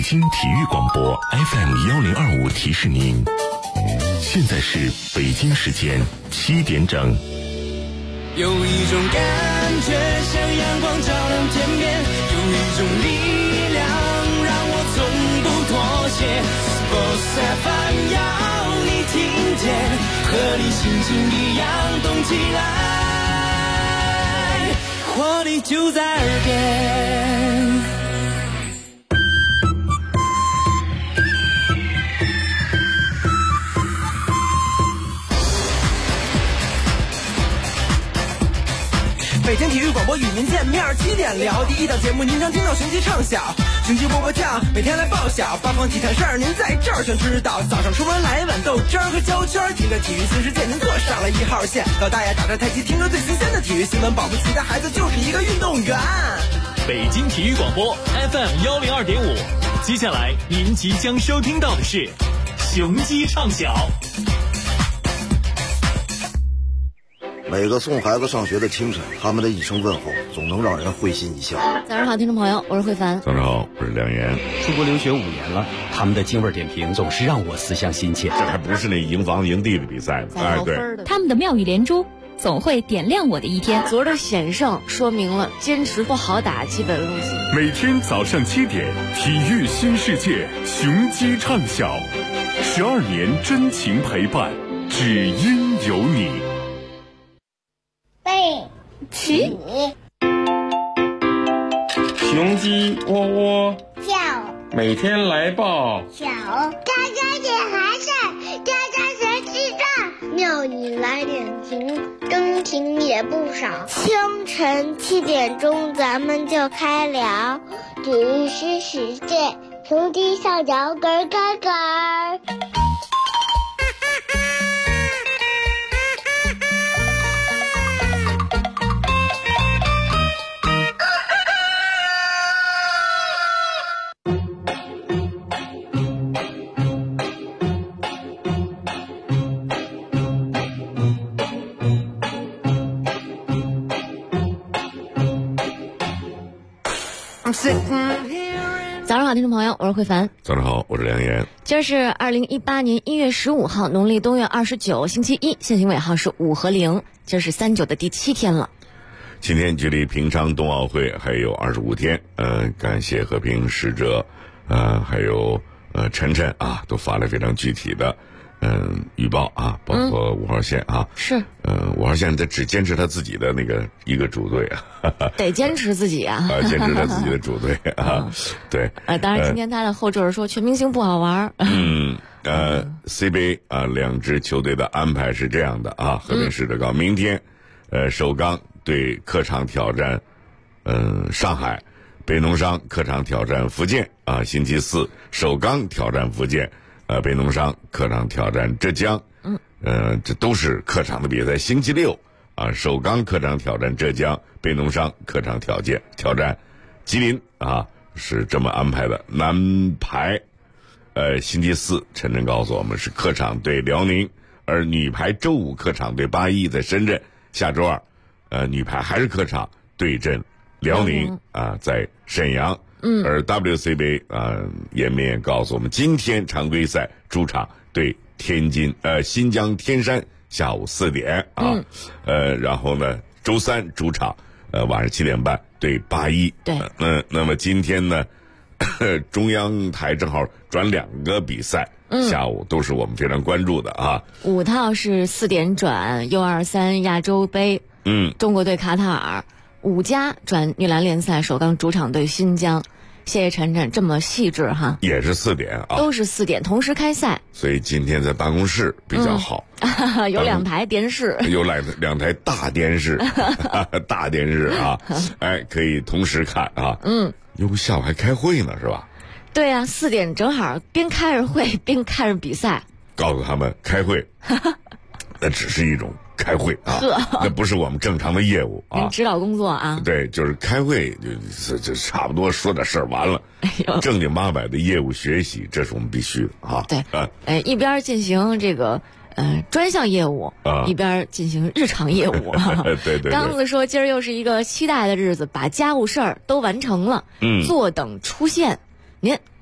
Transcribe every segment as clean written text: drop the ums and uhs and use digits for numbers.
京体育广播 FM1025提示您，现在是北京时间7点整。 有一种感觉像阳光照亮天边，有一种力量让我从不妥协。Sports FM 要你听见，和你心情一样动起来，活力就在耳边。北京体育广播与您见面，7点聊第一档节目，您常听到雄鸡唱晓，雄鸡波波跳，每天来报晓，八方体坛事儿您在这儿全知道。早上出门来一碗豆汁儿和焦圈，听着体育新世界，您坐上了1号线。老大爷打着太极，听着最新鲜的体育新闻，保不齐的孩子就是一个运动员。 北京体育广播 FM102.5，接下来您即将收听到的是雄鸡唱晓。 每个送孩子上学的清晨，他们的一声问候总能让人会心一笑。 早上好，听众朋友，我是慧凡。 早上好，我是梁岩。 出国留学5年了，他们的京味点评总是让我思乡心切。 这还不是那赢房赢地的比赛呢，哎，对， 他们的妙语连珠总会点亮我的一天。 昨儿的险胜说明了坚持不好打基本路线。 每天早上7点，体育新世界，雄鸡唱晓，12年真情陪伴，只因有你。 背起雄鸡喔喔叫， 每天来报小喳喳点孩子，喳喳学记账，妙语来点评，真情也不少。清晨7点钟，咱们就开聊体育新世界，雄鸡上脚咯咯咯。 早上好，听众朋友，我是慧凡。 早上好，我是梁岩。 今儿是2018年1月15号，农历冬月29，星期一，现行尾号是5和0，今儿是39的第7天了。 今天距离平昌冬奥会还有25天，感谢和平使者，还有晨晨啊，都发了非常具体的预报啊，包括5号线啊， 是 5号线他只坚持他自己的那个一个主队啊， 得坚持自己啊， 坚持他自己的主队啊，对， 当然今天他的后缀说全明星不好玩。 C 杯啊，2支球队的安排是这样的啊，和平使者告明天，首钢对客场挑战上海，北农商客场挑战福建啊，星期四首钢挑战福建。北农商客场挑战浙江，这都是客场的比赛。星期六啊，首钢客场挑战浙江，北农商客场挑战吉林啊，是这么安排的。男排，星期四陈晨告诉我们是客场对辽宁，而女排周五客场对8-1在深圳，下周二，女排还是客场对阵辽宁啊，在沈阳。而 WCB 颜面也告诉我们，今天常规赛主场对新疆天山，下午4点啊，然后呢，周三主场，晚上7点半对8-1。 对， 那么今天呢，中央台正好转2个比赛，下午都是我们非常关注的啊。 5套是4点转 U23 亚洲杯，中国对卡塔尔。5家转女篮联赛，首钢主场对新疆。谢谢晨晨这么细致哈， 也是4点啊， 都是4点同时开赛， 所以今天在办公室比较好， 有2台电视， 有2台大电视，大电视啊，哎，可以同时看啊，哟，下午还开会呢是吧？ 对啊，4点正好边开着会边看着比赛， 告诉他们开会，那只是一种开会啊，那不是我们正常的业务啊， 指导工作啊。 对，就是开会就差不多说点事儿完了，正经八百的业务学习，这是我们必须的啊。 对，一边进行这个专项业务，一边进行日常业务。 对。 刚子说今儿又是一个期待的日子，把家务事儿都完成了，坐等出现。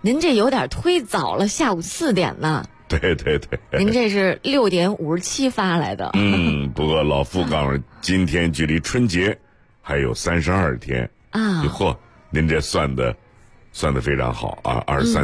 您这有点忒早了，下午4点呢。 对对对， 您这是6点57发来的。 不过老傅告诉今天距离春节还有32天啊！嚯，您这算的非常好啊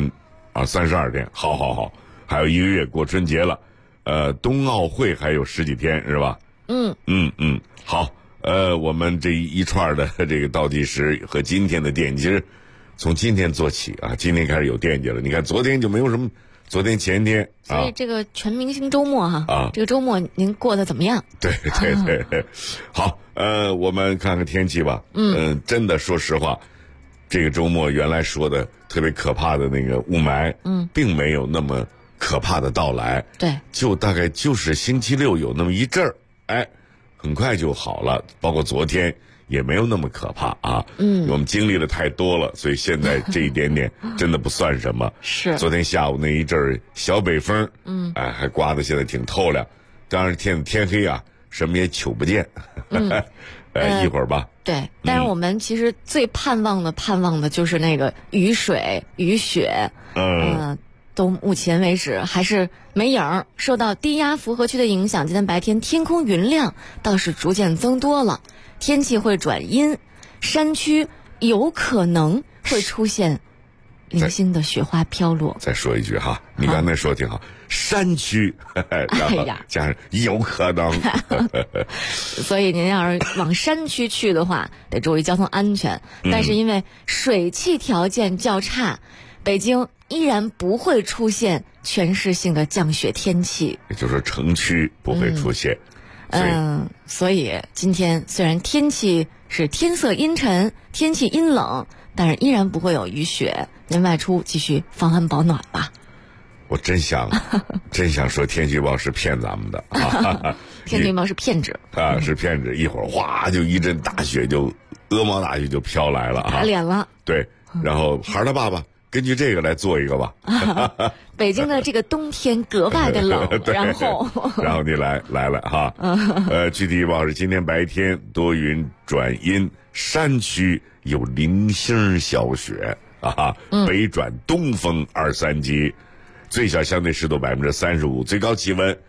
！32天，好，还有1个月过春节了。冬奥会还有10几天是吧？好。我们这一串的这个倒计时和今天的电击，从今天做起啊！今天开始有电击了。你看昨天就没有什么，昨天前天啊， 所以这个全明星周末哈啊，这个周末您过得怎么样？ 对，好，我们看看天气吧。真的说实话，这个周末原来说的特别可怕的那个雾霾，并没有那么可怕的到来。 对， 就大概就是星期六有那么一阵儿，很快就好了，包括昨天也没有那么可怕啊。我们经历了太多了，所以现在这一点点真的不算什么。是，昨天下午那一阵儿小北风，还刮得现在挺透亮。当然天黑啊，什么也瞅不见。一会儿吧。 对，但是我们其实最盼望的就是那个雨水、雨雪。到目前为止还是没影儿。受到低压符合区的影响，今天白天天空云量倒是逐渐增多了，天气会转阴，山区有可能会出现零星的雪花飘落。 再说一句哈，你刚才说挺好，山区，然后加上有可能。 所以您要是往山区去的话，得注意交通安全。但是因为水汽条件较差，北京依然不会出现全市性的降雪天气， 也就是说城区不会出现。 所以今天虽然天气是天色阴沉，天气阴冷，但是依然不会有雨雪。您外出继续防寒保暖吧。 我真想说天气预报是骗咱们的啊！ 天气预报是骗子啊，是骗子。一会儿哗就一阵大雪，就鹅毛大雪就飘来了啊！ 打脸了。 对，然后孩儿他爸爸根据这个来做一个吧。 北京的这个冬天格外的冷，然后你来了哈。具体预报是今天白天多云转阴，山区有零星小雪啊，北转东风2-3级，最小相对湿度35%，最高气温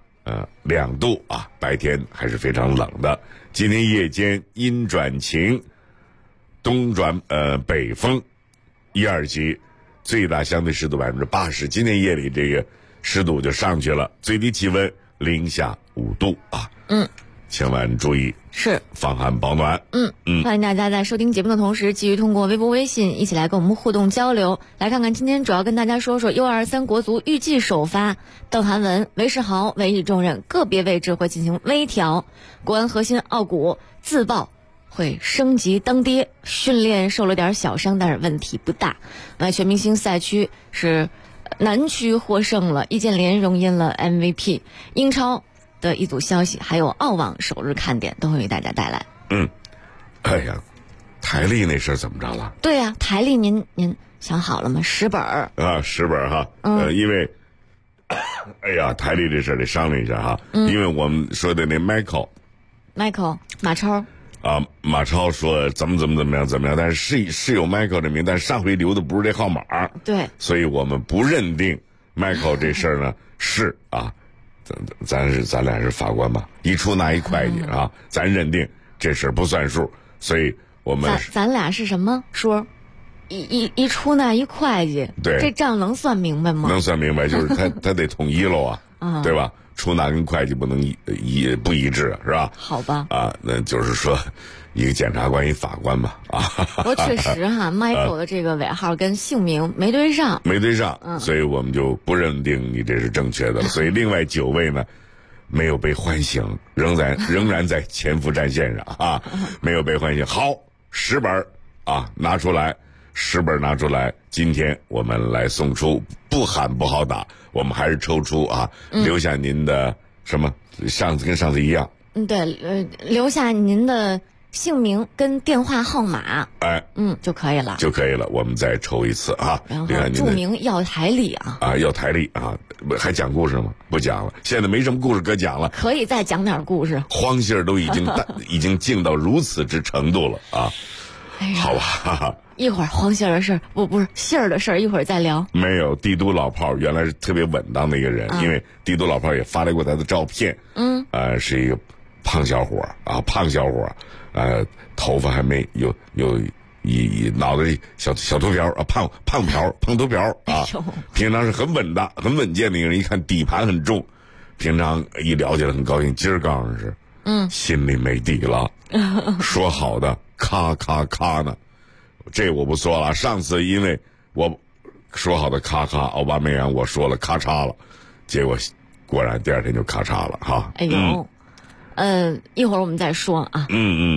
2度啊，白天还是非常冷的。今天夜间阴转晴，东转北风1-2级，最大相对湿度80%。今天夜里这个湿度就上去了，最低气温零下5度啊。千万注意， 是防寒保暖。 欢迎大家在收听节目的同时，继续通过微博、微信一起来跟我们互动交流。来看看今天主要跟大家说说 U23国足预计首发，邓涵文、韦世豪委以重任，个别位置会进行微调。国安核心奥古自曝会升级当爹，训练受了点小伤，但是问题不大。全明星赛区是南区获胜了，易建联荣膺了 MVP。英超的一组消息，还有澳网首日看点都会为大家带来。 哎呀，台历那事儿怎么着了？ 对呀，台历您想好了吗？10本啊 ，10本哈。因为哎呀，台历这事儿得商量一下哈。因为我们说的那 Michael 马超啊，马超说怎么样，但是有 Michael 这名，但是上回留的不是这号码。 对， 所以我们不认定 Michael 这事儿呢是啊。咱俩是法官吧，一出拿一会计啊，咱认定这事不算数，所以我们咱俩是什么说？一出纳一会计， 对， 这账能算明白吗？ 能算明白，就是他得统一喽啊，对吧？出纳跟会计不能不一致，是吧？ 好吧。 那就是说，一个检察官一法官嘛啊。 不过确实哈，Michael 的这个尾号跟姓名没对上， 所以我们就不认定你这是正确的了。所以另外9位呢，没有被唤醒，仍然在潜伏战线上啊，没有被唤醒。好，10本啊，拿出来，10本拿出来，今天我们来送出，不喊不好打，我们还是抽出啊，留下您的什么，跟上次一样。 对，留下您的姓名跟电话号码，就可以了。我们再抽一次啊， 然后注明要台历啊。 要台历啊，还讲故事吗？不讲了，现在没什么故事可讲了。 可以再讲点故事。 荒信儿都已经静到如此之程度了啊。好吧。 一会儿黄杏儿的事儿，不是杏儿的事儿，一会儿再聊。 没有，帝都老炮儿原来是特别稳当的一个人，因为帝都老炮儿也发来过他的照片。是一个胖小伙啊，头发还没有一脑袋小秃瓢啊，胖秃瓢啊，平常是很稳的、很稳健的一个人，一看底盘很重，平常一聊起来很高兴。今儿告诉是，心里没底了，说好的咔咔咔呢，这我不说了。上次因为我说好的咔咔奥巴梅扬，我说了咔嚓了，结果果然第二天就咔嚓了哈。 哎呦，一会儿我们再说啊。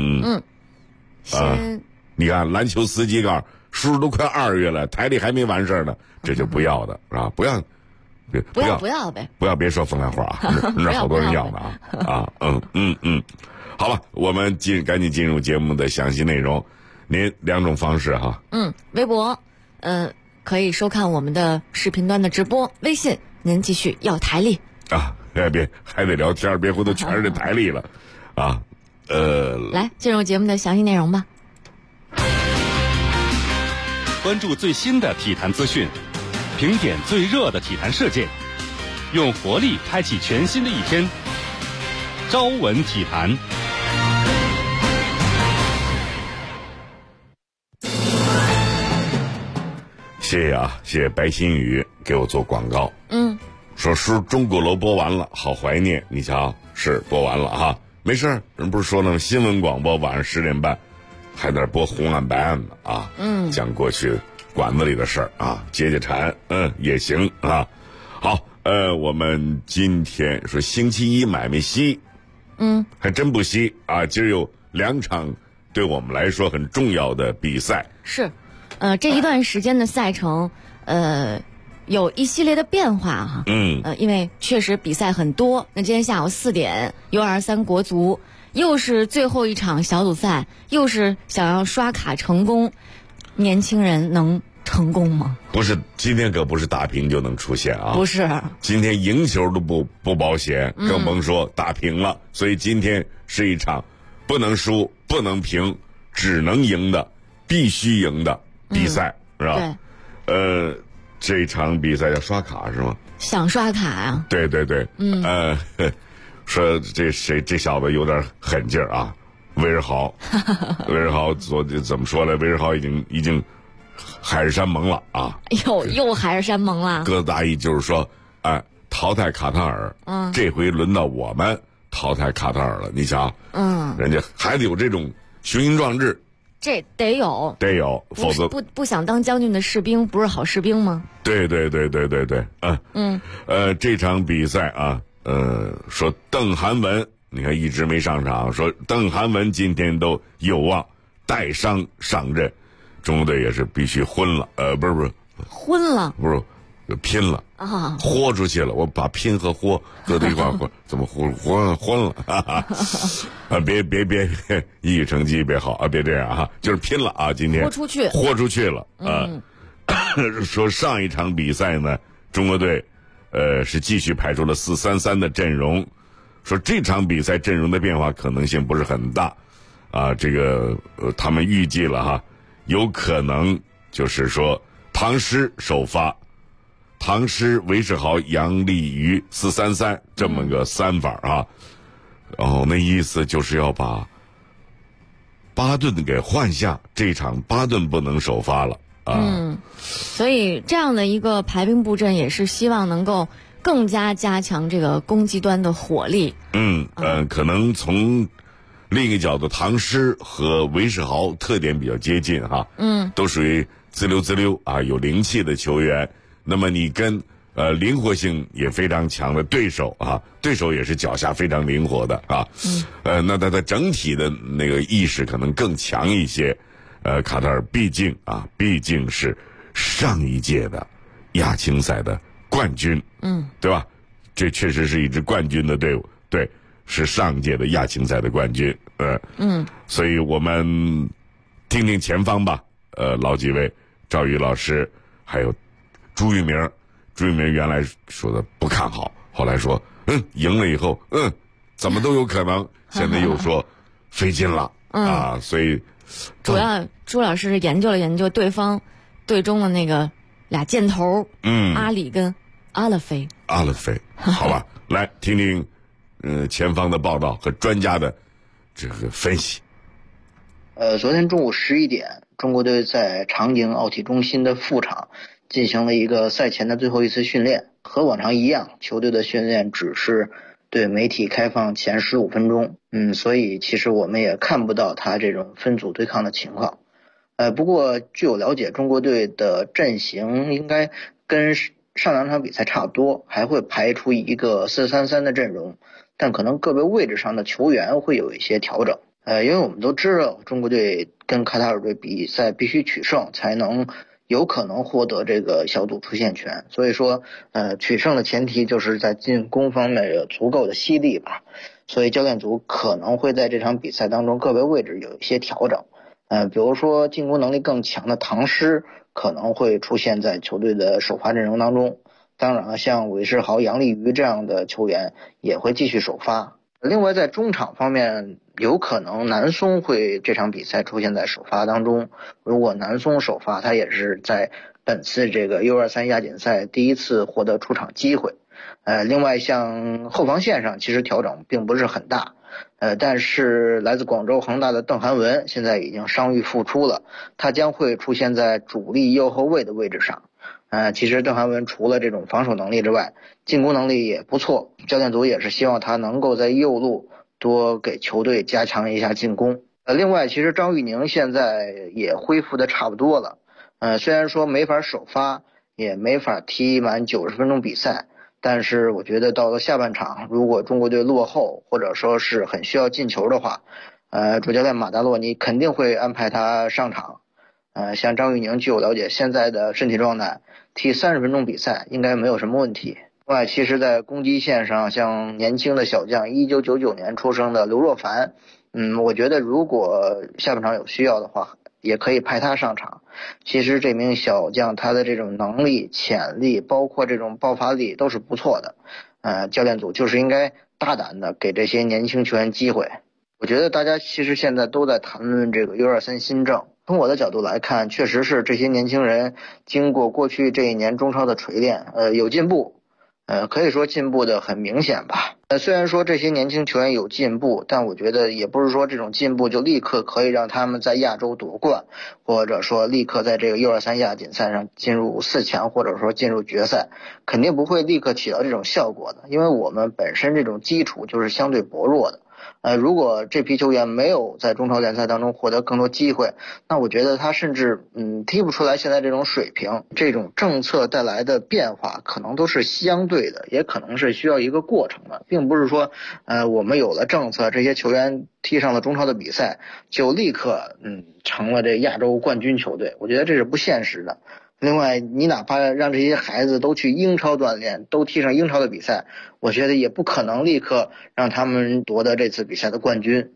先。 你看篮球司机告叔叔都快2月了，台里还没完事呢，这就不要的啊，不要呗，不要别说风凉话啊，那好多人要的啊。好了，我们赶紧进入节目的详细内容。您2种方式哈。 微博，可以收看我们的视频端的直播，微信您继续要台历啊，别还得聊天，别回头全是这台历了啊。 来进入节目的详细内容吧。 关注最新的体坛资讯，评点最热的体坛事件，用活力开启全新的一天。朝闻体坛。 谢谢白新宇给我做广告。说叔中国楼播完了，好怀念。你瞧，是播完了哈，没事，人不是说了吗？新闻广播晚上10点半。还在那播红案白案呢啊，讲过去馆子里的事儿啊，解馋，也行啊。好，我们今天说星期一买卖稀，还真不稀啊。今儿有2场对我们来说很重要的比赛。 是，这一段时间的赛程，有一系列的变化哈。因为确实比赛很多。那今天下午4点，U23国足。又是最后一场小组赛，又是想要刷卡成功，年轻人能成功吗？ 不是，今天可不是打平就能出现啊！ 不是， 今天赢球都不保险，更甭说打平了。所以今天是一场不能输、不能平、只能赢的、必须赢的比赛，是吧？对。这场比赛要刷卡是吗？ 想刷卡呀？ 对。说这小子有点狠劲儿啊，威尔豪昨天怎么说呢？威尔豪已经海誓山盟了啊！ 又海誓山盟了。 鸽子大意就是说，淘汰卡塔尔，这回轮到我们淘汰卡塔尔了。你想，人家还得有这种雄心壮志， 这得有， 否则不想当将军的士兵不是好士兵吗？ 对，这场比赛啊。说邓涵文，你看一直没上场。说邓涵文今天都有望带伤上阵，中国队也是必须昏了。不是昏了， 不是拼了啊，豁出去了。我把拼和豁搁在一块儿，怎么昏了？别一语成机，别好啊，别这样啊，就是拼了啊！今天豁出去了啊。说上一场比赛呢，中国队。是继续排出了4-3-3的阵容，说这场比赛阵容的变化可能性不是很大，啊，这个他们预计了哈，有可能就是说唐诗首发，唐诗、韦世豪、杨立瑜4-3-3这么个3法啊，然后那意思就是要把巴顿给换下，这场巴顿不能首发了。 所以这样的一个排兵布阵也是希望能够更加加强这个攻击端的火力。 可能从另一个角度，唐诗和韦世豪特点比较接近哈，都属于自溜啊，有灵气的球员。那么你跟灵活性也非常强的对手啊，对手也是脚下非常灵活的啊，那他的整体的那个意识可能更强一些。卡塔尔毕竟是上一届的亚青赛的冠军，对吧？这确实是一支冠军的队伍，对，是上届的亚青赛的冠军，所以我们听听前方吧，老几位，赵宇老师，还有朱玉明原来说的不看好，后来说，赢了以后，怎么都有可能，现在又说费劲了啊，所以。 主要朱老师研究了研究对方队中的那个俩箭头，阿里跟阿勒菲。 阿勒菲，好吧，来听听前方的报道和专家的这个分析。 昨天中午11点，中国队在长宁奥体中心的副场进行了一个赛前的最后一次训练。和往常一样，球队的训练只是对媒体开放前15分钟，所以其实我们也看不到他这种分组对抗的情况。不过据我了解，中国队的阵型应该跟上两场比赛差不多，还会排出一个4-3-3的阵容，但可能个别位置上的球员会有一些调整。因为我们都知道中国队跟卡塔尔队比赛必须取胜才能有可能获得这个小组出线权，所以说取胜的前提就是在进攻方面有足够的犀利吧，所以教练组可能会在这场比赛当中个别位置有一些调整。比如说进攻能力更强的唐诗可能会出现在球队的首发阵容当中，当然像韦世豪、杨立瑜这样的球员也会继续首发。另外在中场方面，有可能南松会这场比赛出现在首发当中，如果南松首发，他也是在本次这个 U23 亚锦赛第一次获得出场机会。另外像后防线上其实调整并不是很大，但是来自广州恒大的邓涵文现在已经伤愈复出了，他将会出现在主力右后卫的位置上。其实邓涵文除了这种防守能力之外，进攻能力也不错，教练组也是希望他能够在右路多给球队加强一下进攻。另外其实张玉宁现在也恢复的差不多了，虽然说没法首发，也没法踢满90分钟比赛，但是我觉得到了下半场，如果中国队落后或者说是很需要进球的话，主教练马达洛尼肯定会安排他上场。像张玉宁据我了解，现在的身体状态踢30分钟比赛应该没有什么问题。另外其实在攻击线上，像年轻的小将1999年出生的刘若凡，我觉得如果下半场有需要的话也可以派他上场。其实这名小将他的这种能力、潜力包括这种爆发力都是不错的，教练组就是应该大胆的给这些年轻球员机会。我觉得大家其实现在都在谈论这个 U23 新政，从我的角度来看，确实是这些年轻人经过过去这一年中超的锤炼，有进步，可以说进步的很明显吧。虽然说这些年轻球员有进步，但我觉得也不是说这种进步就立刻可以让他们在亚洲夺冠，或者说立刻在这个 U23 亚锦赛上进入4强，或者说进入决赛，肯定不会立刻起到这种效果的，因为我们本身这种基础就是相对薄弱的。如果这批球员没有在中超联赛当中获得更多机会，那我觉得他甚至踢不出来现在这种水平。这种政策带来的变化可能都是相对的，也可能是需要一个过程的，并不是说我们有了政策，这些球员踢上了中超的比赛就立刻成了这亚洲冠军球队，我觉得这是不现实的。另外你哪怕让这些孩子都去英超锻炼，都踢上英超的比赛，我觉得也不可能立刻让他们夺得这次比赛的冠军。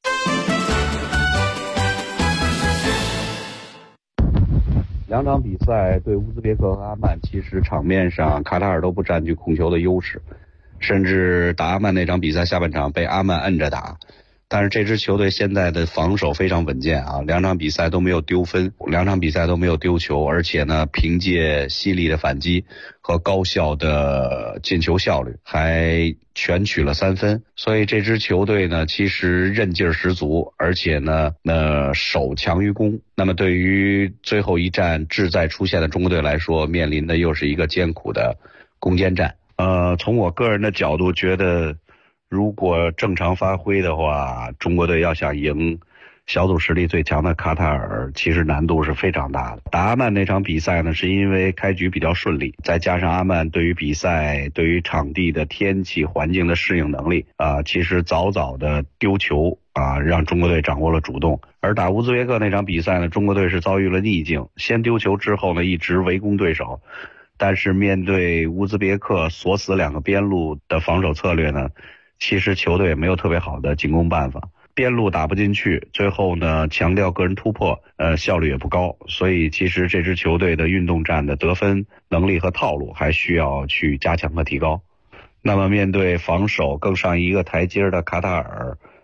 两场比赛对乌兹别克和阿曼，其实场面上卡塔尔都不占据控球的优势，甚至打阿曼那场比赛下半场被阿曼摁着打。但是这支球队现在的防守非常稳健啊，两场比赛都没有丢分，两场比赛都没有丢球，而且呢，凭借犀利的反击和高效的进球效率，还全取了3分。所以这支球队呢，其实韧劲十足，而且呢，守强于攻。那么对于最后一战志在出线的中国队来说，面临的又是一个艰苦的攻坚战。从我个人的角度觉得，如果正常发挥的话，中国队要想赢小组实力最强的卡塔尔，其实难度是非常大的。打阿曼那场比赛呢，是因为开局比较顺利，再加上阿曼对于比赛、对于场地的天气环境的适应能力其实早早的丢球让中国队掌握了主动。而打乌兹别克那场比赛呢，中国队是遭遇了逆境，先丢球之后呢，一直围攻对手，但是面对乌兹别克锁死2个边路的防守策略呢，其实球队也没有特别好的进攻办法，边路打不进去，最后呢强调个人突破，效率也不高，所以其实这支球队的运动战的得分能力和套路还需要去加强和提高。那么面对防守更上一个台阶的卡塔尔，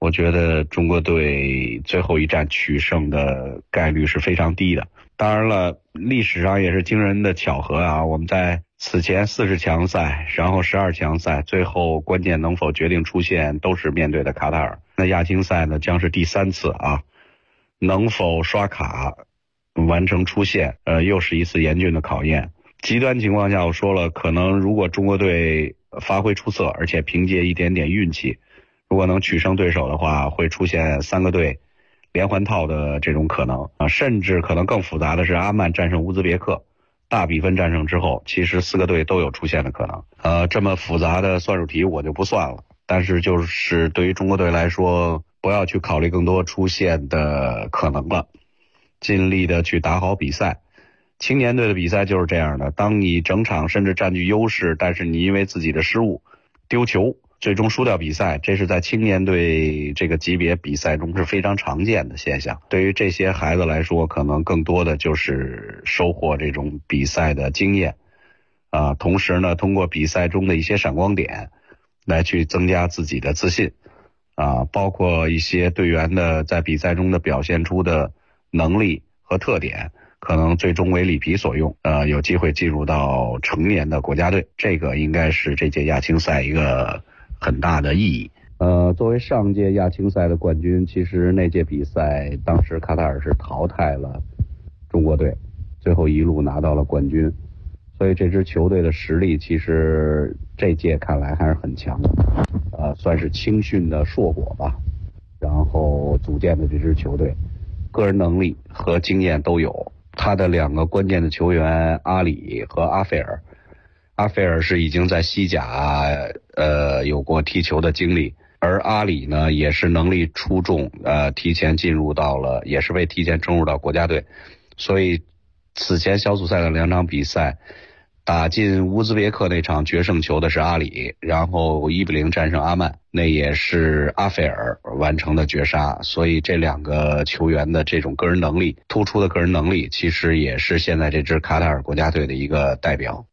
我觉得中国队最后一战取胜的概率是非常低的。当然了，历史上也是惊人的巧合啊，我们在此前40强赛，然后12强赛，最后关键能否决定出线都是面对的卡塔尔。那亚青赛呢，将是第3次啊，能否刷卡完成出线，又是一次严峻的考验。极端情况下，我说了，可能如果中国队发挥出色，而且凭借一点点运气，如果能取胜对手的话，会出现3个队连环套的这种可能啊，甚至可能更复杂的是阿曼战胜乌兹别克，大比分战胜之后，其实4个队都有出现的可能。这么复杂的算术题我就不算了，但是就是对于中国队来说，不要去考虑更多出现的可能了，尽力的去打好比赛。青年队的比赛就是这样的，当你整场甚至占据优势，但是你因为自己的失误丢球，最终输掉比赛，这是在青年队这个级别比赛中是非常常见的现象。对于这些孩子来说，可能更多的就是收获这种比赛的经验同时呢，通过比赛中的一些闪光点来去增加自己的自信包括一些队员的在比赛中的表现出的能力和特点，可能最终为里皮所用有机会进入到成年的国家队，这个应该是这届亚青赛一个很大的意义。作为上届亚青赛的冠军，其实那届比赛当时卡塔尔是淘汰了中国队，最后一路拿到了冠军，所以这支球队的实力其实这届看来还是很强的算是青训的硕果吧。然后组建的这支球队个人能力和经验都有，他的2个关键的球员阿里和阿费尔，阿费尔是已经在西甲有过踢球的经历，而阿里呢也是能力出众提前进入到了，也是被提前冲入到国家队。所以此前小组赛的2场比赛，打进乌兹别克那场决胜球的是阿里，然后1-0战胜阿曼，那也是阿费尔完成的绝杀。所以这2个球员的这种个人能力，突出的个人能力，其实也是现在这支卡塔尔国家队的一个代表。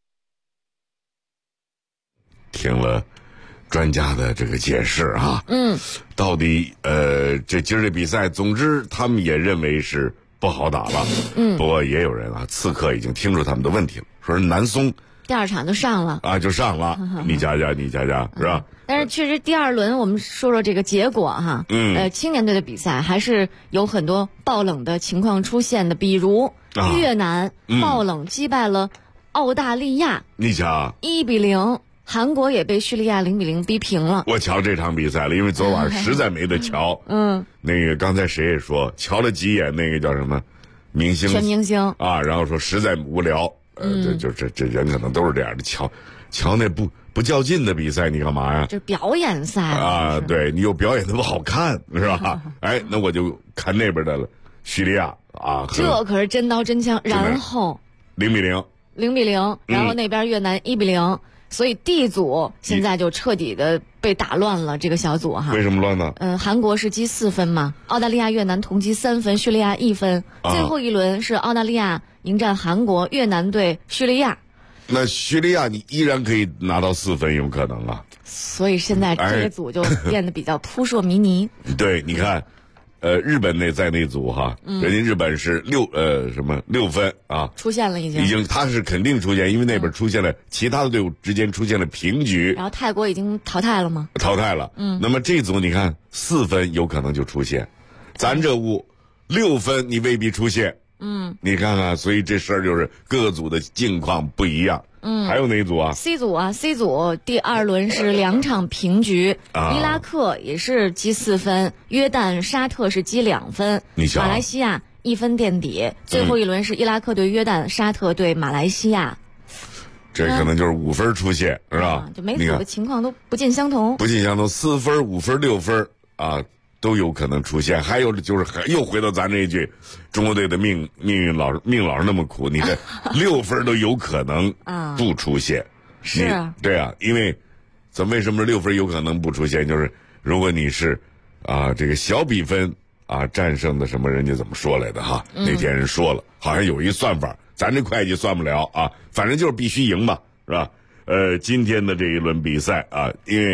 听了专家的这个解释到底这今儿的比赛，总之他们也认为是不好打了不过也有人刺客已经听出他们的问题了，说南松第2场就上了就上了你加是吧？ 但是确实第2轮我们说说这个结果青年队的比赛还是有很多爆冷的情况出现的，比如越南爆冷击败了澳大利亚， 你瞧 1-0，韩国也被叙利亚0-0逼平了。 我瞧这场比赛了，因为昨晚实在没得瞧那个刚才谁也说瞧了几眼那个叫什么明星全明星然后说实在无聊这人可能都是这样的，瞧那不较劲的比赛你干嘛呀？ 这表演赛对，你有表演的不好看是吧？那我就看那边的了，叙利亚这可是真刀真枪，然后0-0，然后那边越南1-0，所以 D 组现在就彻底的被打乱了，这个小组为什么乱呢？ 韩国是积4分嘛，澳大利亚越南同积3分，叙利亚1分最后一轮是澳大利亚迎战韩国，越南对叙利亚。 那叙利亚你依然可以拿到4分，有可能所以现在这个组就变得比较扑朔迷离对，你看日本在那组人家日本是6分出现了已经他是肯定出现，因为那边出现了其他的队伍之间出现了平局， 然后泰国已经淘汰了吗？ 淘汰了那么这组你看4分有可能就出现，咱这屋6分你未必出现你看看，所以这事儿就是各组的境况不一样还有哪组 ？C 组第2轮是2场平局伊拉克也是积4分，约旦沙特是积2分，马来西亚1分垫底，最后一轮是伊拉克对约旦，沙特对马来西亚， 这可能就是5分出现是吧？ 就每组的情况都不尽相同 4分5分6分都有可能出现。还有就是又回到咱这一句，中国队的命老是那么苦，你这6分都有可能不出现是对因为咱为什么6分有可能不出现，就是如果你是这个小比分战胜的什么，人家怎么说来的那天人说了，好像有一算法，咱这会计算不了反正就是必须赢吧，是吧？今天的这一轮比赛因为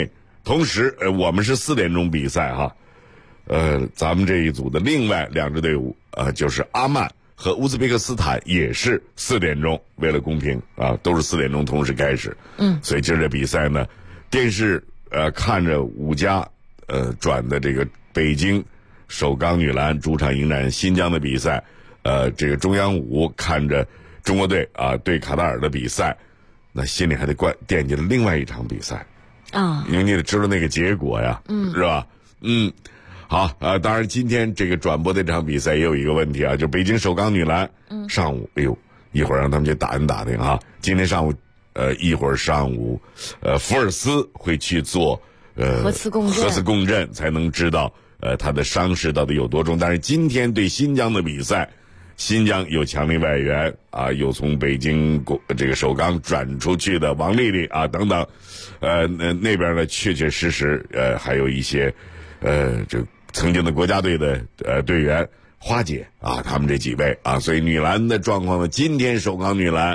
同时我们是4点钟比赛哈，咱们这一组的另外2支队伍就是阿曼和乌兹别克斯坦也是4点钟，为了公平啊，都是4点钟同时开始。所以今儿这比赛呢，电视看着5家转的这个北京首钢女篮主场迎战新疆的比赛，这个中央5看着中国队对卡塔尔的比赛，那心里还得惦记着另外一场比赛啊，因为你得知道那个结果呀，是吧？好当然今天这个转播的这场比赛也有一个问题啊，就北京首钢女篮上午，一会儿让他们去打听啊。今天上午一会儿上午福尔斯会去做核磁共振才能知道他的伤势到底有多重。但是今天对新疆的比赛，新疆有强力外援有从北京这个首钢转出去的王丽丽等等，那边呢确实还有一些这曾经的国家队的队员花姐他们这几位所以女篮的状况呢，今天首钢女篮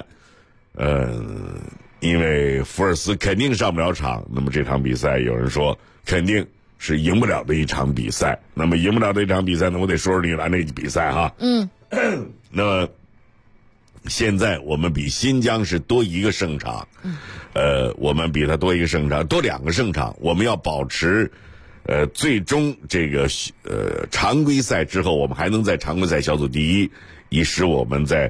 因为福尔斯肯定上不了场，那么这场比赛有人说肯定是赢不了的一场比赛。那么赢不了的一场比赛呢，我得说说女篮这比赛哈。那么现在我们比新疆是多1个胜场，我们比他多1个胜场，多2个胜场，我们要保持最终这个常规赛之后，我们还能在常规赛小组第1，以使我们在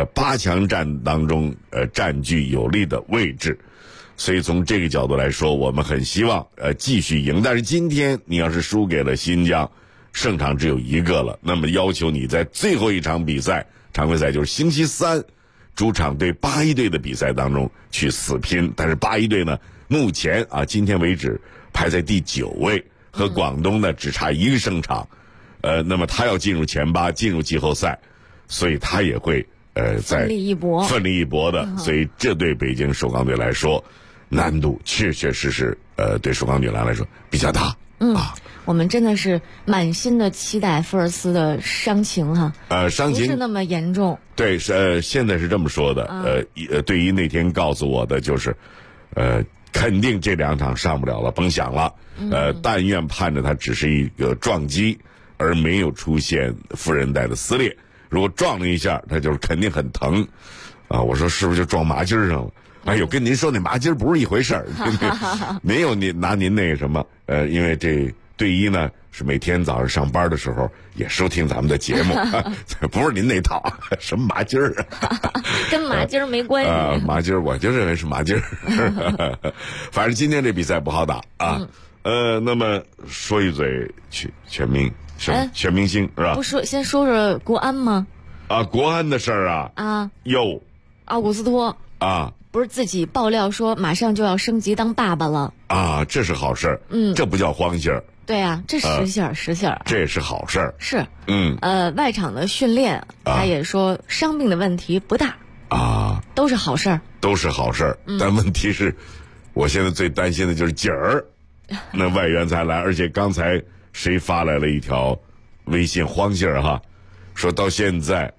8强战当中占据有利的位置。所以从这个角度来说，我们很希望继续赢。但是今天你要是输给了新疆，胜场只有1个了，那么要求你在最后一场比赛，常规赛就是星期3主场对81队的比赛当中去死拼。但是81队呢，目前今天为止排在第9位，和广东呢只差1个胜场，那么他要进入前8，进入季后赛，所以他也会在奋力一搏的。所以这对北京首钢队来说，难度确实对首钢女篮来说比较大。 我们真的是满心的期待福尔斯的伤情哈，伤情不是那么严重。 对，现在是这么说的。队医那天告诉我的就是，肯定这2场上不了了，甭想了。但愿盼着他只是一个撞击，而没有出现副韧带的撕裂。如果撞了一下，他就是肯定很疼我说是不是就撞麻筋上了？哎呦，跟您说那麻筋不是一回事儿，没有您拿您那个什么因为这队医呢是每天早上上班的时候也收听咱们的节目不是您那套什么麻筋儿跟麻筋儿没关系麻筋儿我就认为是麻筋儿反正今天这比赛不好打那么说一嘴全明星是吧？ 不说先说说国安吗？ 国安的事儿奥古斯托不是自己爆料说马上就要升级当爸爸了这是好事儿。这不叫荒信儿。 对啊，这实信儿这是好事儿。 是外场的训练他也说伤病的问题不大都是好事儿，但问题是我现在最担心的就是景儿那外援才来，而且刚才谁发来了一条微信荒信儿哈，说到现在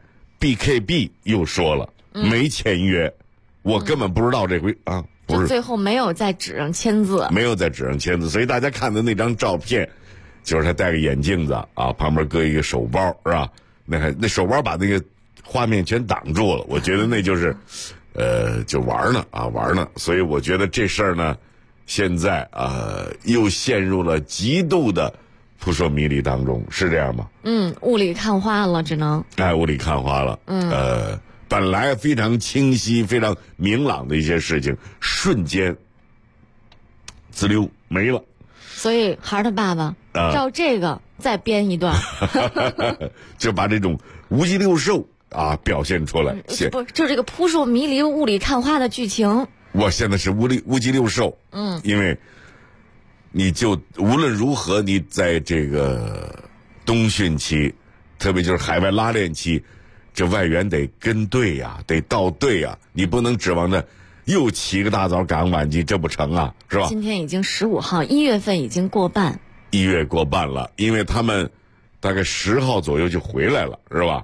BKB 又说了没签约，我根本不知道这回不是最后没有在纸上签字， 所以大家看的那张照片就是他戴个眼镜子旁边搁一个手包是吧？那手包把那个画面全挡住了，我觉得那就是就玩呢。所以我觉得这事儿呢现在又陷入了极度的扑朔迷离当中，是这样吗？ 雾里看花了，只能雾里看花了。本来非常清晰非常明朗的一些事情瞬间滋溜没了。 所以孩儿他爸爸照这个再编一段就把这种无鸡六兽表现出来。 不就这个扑朔迷离雾里看花的剧情， 我现在是无鸡六兽。因为你就无论如何你在这个冬训期，特别就是海外拉练期，这外援得跟队呀，得到队呀，你不能指望着又起个大早赶晚集，这不成是吧？ 今天已经15号，1月份已经过半 ，1月过半了，因为他们大概10号左右就回来了，是吧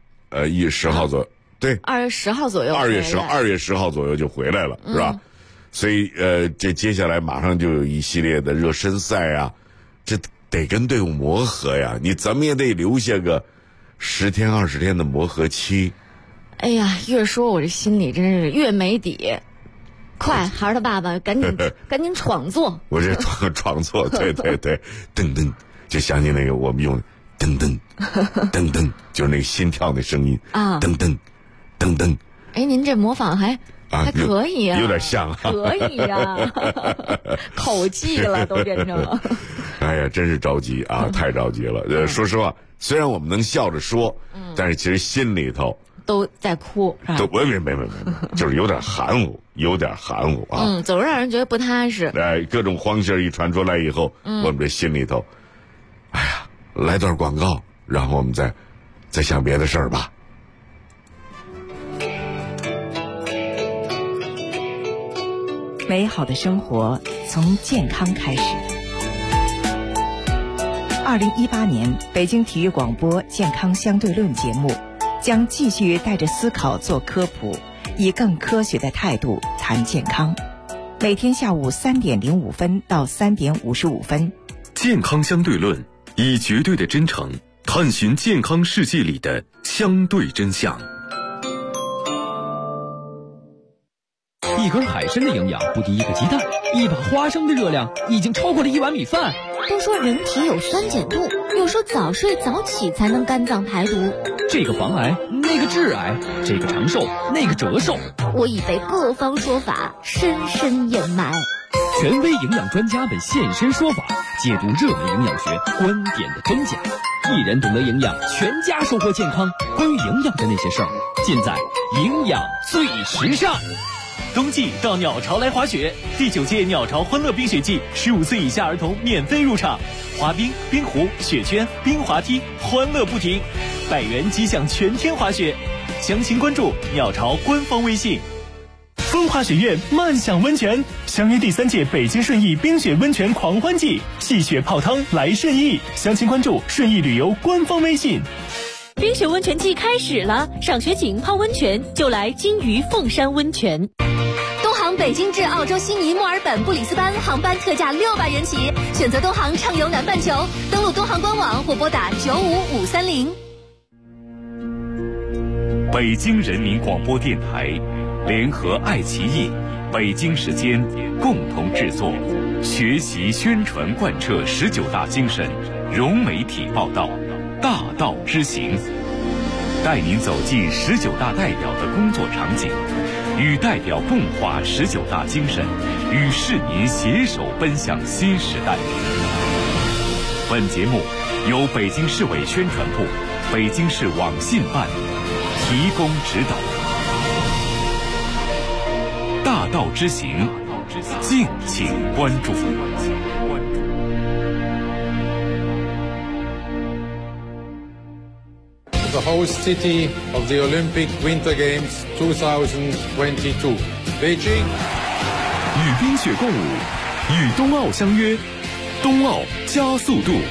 ？10号左右，对，2月10号左右就回来了，是吧？ 所以这接下来马上就有一系列的热身赛啊，这得跟队伍磨合呀，你怎么也得留下个10天20天的磨合期。 哎呀，越说我这心里真是越没底。快，孩儿的爸爸，赶紧闯座！ 我这闯座，对，噔噔，就想起那个我们用噔噔噔噔，就是那个心跳那声音啊，噔噔噔噔。 哎，您这模仿还可以啊， 有点像， 可以呀，口技了都变成。 哎呀，真是着急啊，太着急了。说实话，虽然我们能笑着说，但是其实心里头都在哭，是吧？ 都没，就是有点含糊啊。 总是让人觉得不踏实。 各种黄信一传出来以后，我们这心里头，哎呀，来段广告，然后我们再想别的事儿吧。 美好的生活从健康开始。2018年北京体育广播健康相对论节目将继续带着思考做科普，以更科学的态度谈健康。每天下午3点05分到3点55分。 健康相对论，以绝对的真诚探寻健康世界里的相对真相。 一根海参的营养不敌一个鸡蛋，一把花生的热量已经超过了1碗米饭。 都说人体有酸碱度，又说早睡早起才能肝脏排毒。 这个防癌，那个致癌，这个长寿，那个折寿。 我已被各方说法深深掩埋。 权威营养专家们现身说法，解读热门营养学观点的真假。一人懂得营养，全家收获健康。关于营养的那些事儿，尽在营养最时尚。 冬季到鸟巢来滑雪，第9届鸟巢欢乐冰雪季，15岁以下儿童免费入场，滑冰、冰壶、雪圈、冰滑梯，欢乐不停，100元即享全天滑雪。详情关注鸟巢官方微信。风华雪苑慢享温泉，相约第3届北京顺义冰雪温泉狂欢季，戏雪泡汤来顺义。详情关注顺义旅游官方微信。 冰雪温泉季开始了，赏雪景泡温泉就来金鱼凤山温泉。东航北京至澳洲悉尼、墨尔本、布里斯班航班特价600元起，选择东航畅游南半球，登录东航官网或拨打95530。 北京人民广播电台联合爱奇艺、北京时间共同制作，学习宣传贯彻19大精神，融媒体报道，大道之行，带您走进19大代表的工作场景，与代表共话19大精神，与市民携手奔向新时代。本节目由北京市委宣传部、北京市网信办提供指导。大道之行，敬请关注。 The host city of the Olympic Winter Games 2022, Beijing. 与冰雪共舞，与冬奥相约，冬奥加速度。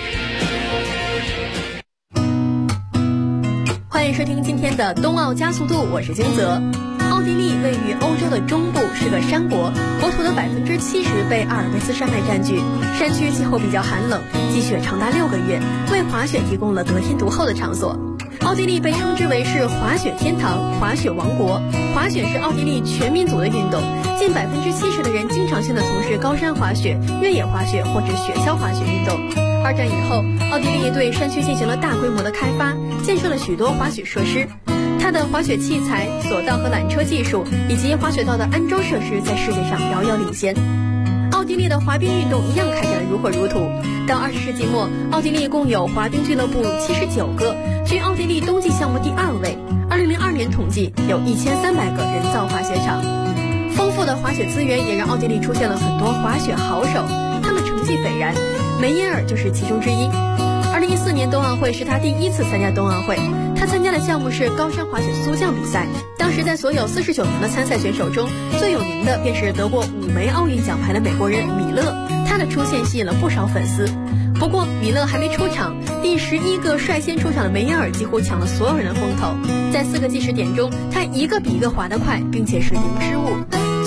欢迎收听今天的冬奥加速度，我是金泽。奥地利位于欧洲的中部，是个山国，国土的70%被阿尔卑斯山脉占据，山区气候比较寒冷，积雪长达6个月，为滑雪提供了得天独厚的场所。奥地利被称之为是滑雪天堂、滑雪王国。滑雪是奥地利全民族的运动，近70%的人经常性的从事高山滑雪、越野滑雪或者雪橇滑雪运动。2战以后，奥地利对山区进行了大规模的开发，建设了许多滑雪设施。它的滑雪器材、索道和缆车技术以及滑雪道的安装设施在世界上遥遥领先。奥地利的滑冰运动一样开展得如火如荼。到20世纪末，奥地利共有滑冰俱乐部79个，居奥地利冬季项目第2位。2002年统计有1300个人造滑雪场。丰富的滑雪资源也让奥地利出现了很多滑雪好手，他们成绩斐然，梅耶尔就是其中之一。2014年冬奥会是他第1次参加冬奥会，他参加的项目是高山滑雪速降比赛。当时在所有49名的参赛选手中，最有名的便是得过5枚奥运奖牌的美国人米勒，他的出现吸引了不少粉丝。不过米勒还没出场，第11个率先出场的梅耶尔几乎抢了所有人的风头。在4个计时点中，他一个比一个滑得快，并且是零失误。从第3个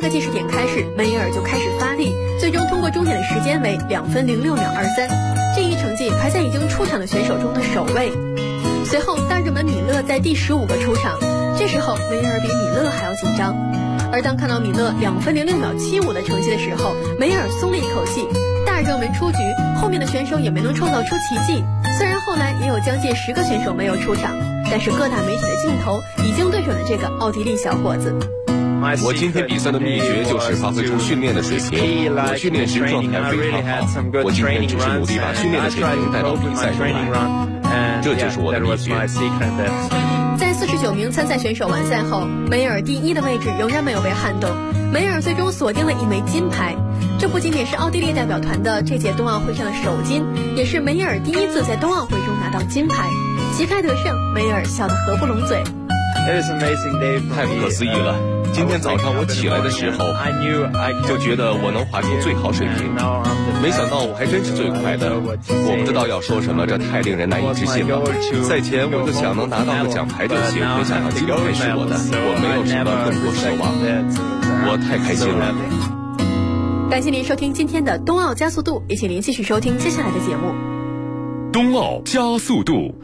个计时点开始，梅耶尔就开始发力，最终通过终点的时间为2分06秒23，这一成绩排在已经出场的选手中的首位。随后大热门米勒在第15个出场，这时候梅耶尔比米勒还要紧张。而当看到米勒2分06秒75的成绩的时候，梅耶尔松了一口气。大热门出局，后面的选手也没能创造出奇迹。虽然后来也有将近10个选手没有出场，但是各大媒体的镜头已经对准了这个奥地利小伙子。 我今天比赛的秘诀就是发挥出训练的水平，我训练时状态非常好，我今天只是努力把训练的水平带到比赛中来，这就是我的秘诀。 在49名参赛选手完赛后，梅耶尔第1的位置仍然没有被撼动，梅耶尔最终锁定了1枚金牌。这不仅仅是奥地利代表团的这届冬奥会上的首金，也是梅耶尔第1次在冬奥会中拿到金牌。旗开得胜，梅耶尔笑得合不拢嘴。 太不可思议了！今天早上我起来的时候，就觉得我能滑出最好水平，没想到我还真是最快的。我不知道要说什么，这太令人难以置信了。赛前我就想能拿到个奖牌就行，没想到金牌是我的，我没有什么更多奢望，我太开心了。 感谢您收听今天的冬奥加速度，也请您继续收听接下来的节目。 冬奥加速度。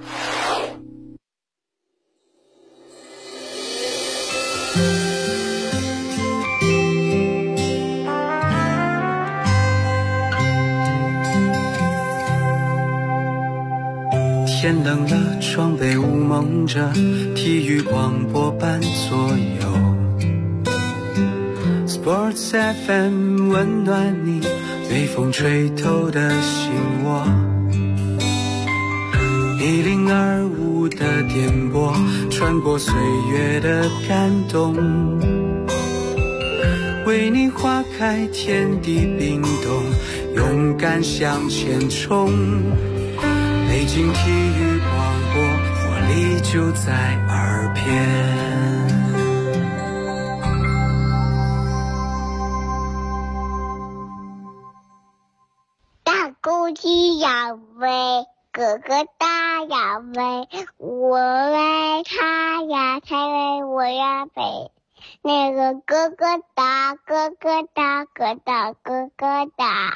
天冷了，窗被雾蒙着，体育广播伴左右。Sports FM 温暖你，被风吹透的心窝。1025的电波，穿过岁月的感动，为你划开天地冰冻，勇敢向前冲。北京体育广播，活力就在耳边。 大公鸡要飞，哥哥大要飞，我为他呀才为我呀飞。那个哥哥大，哥哥大，哥大哥哥大。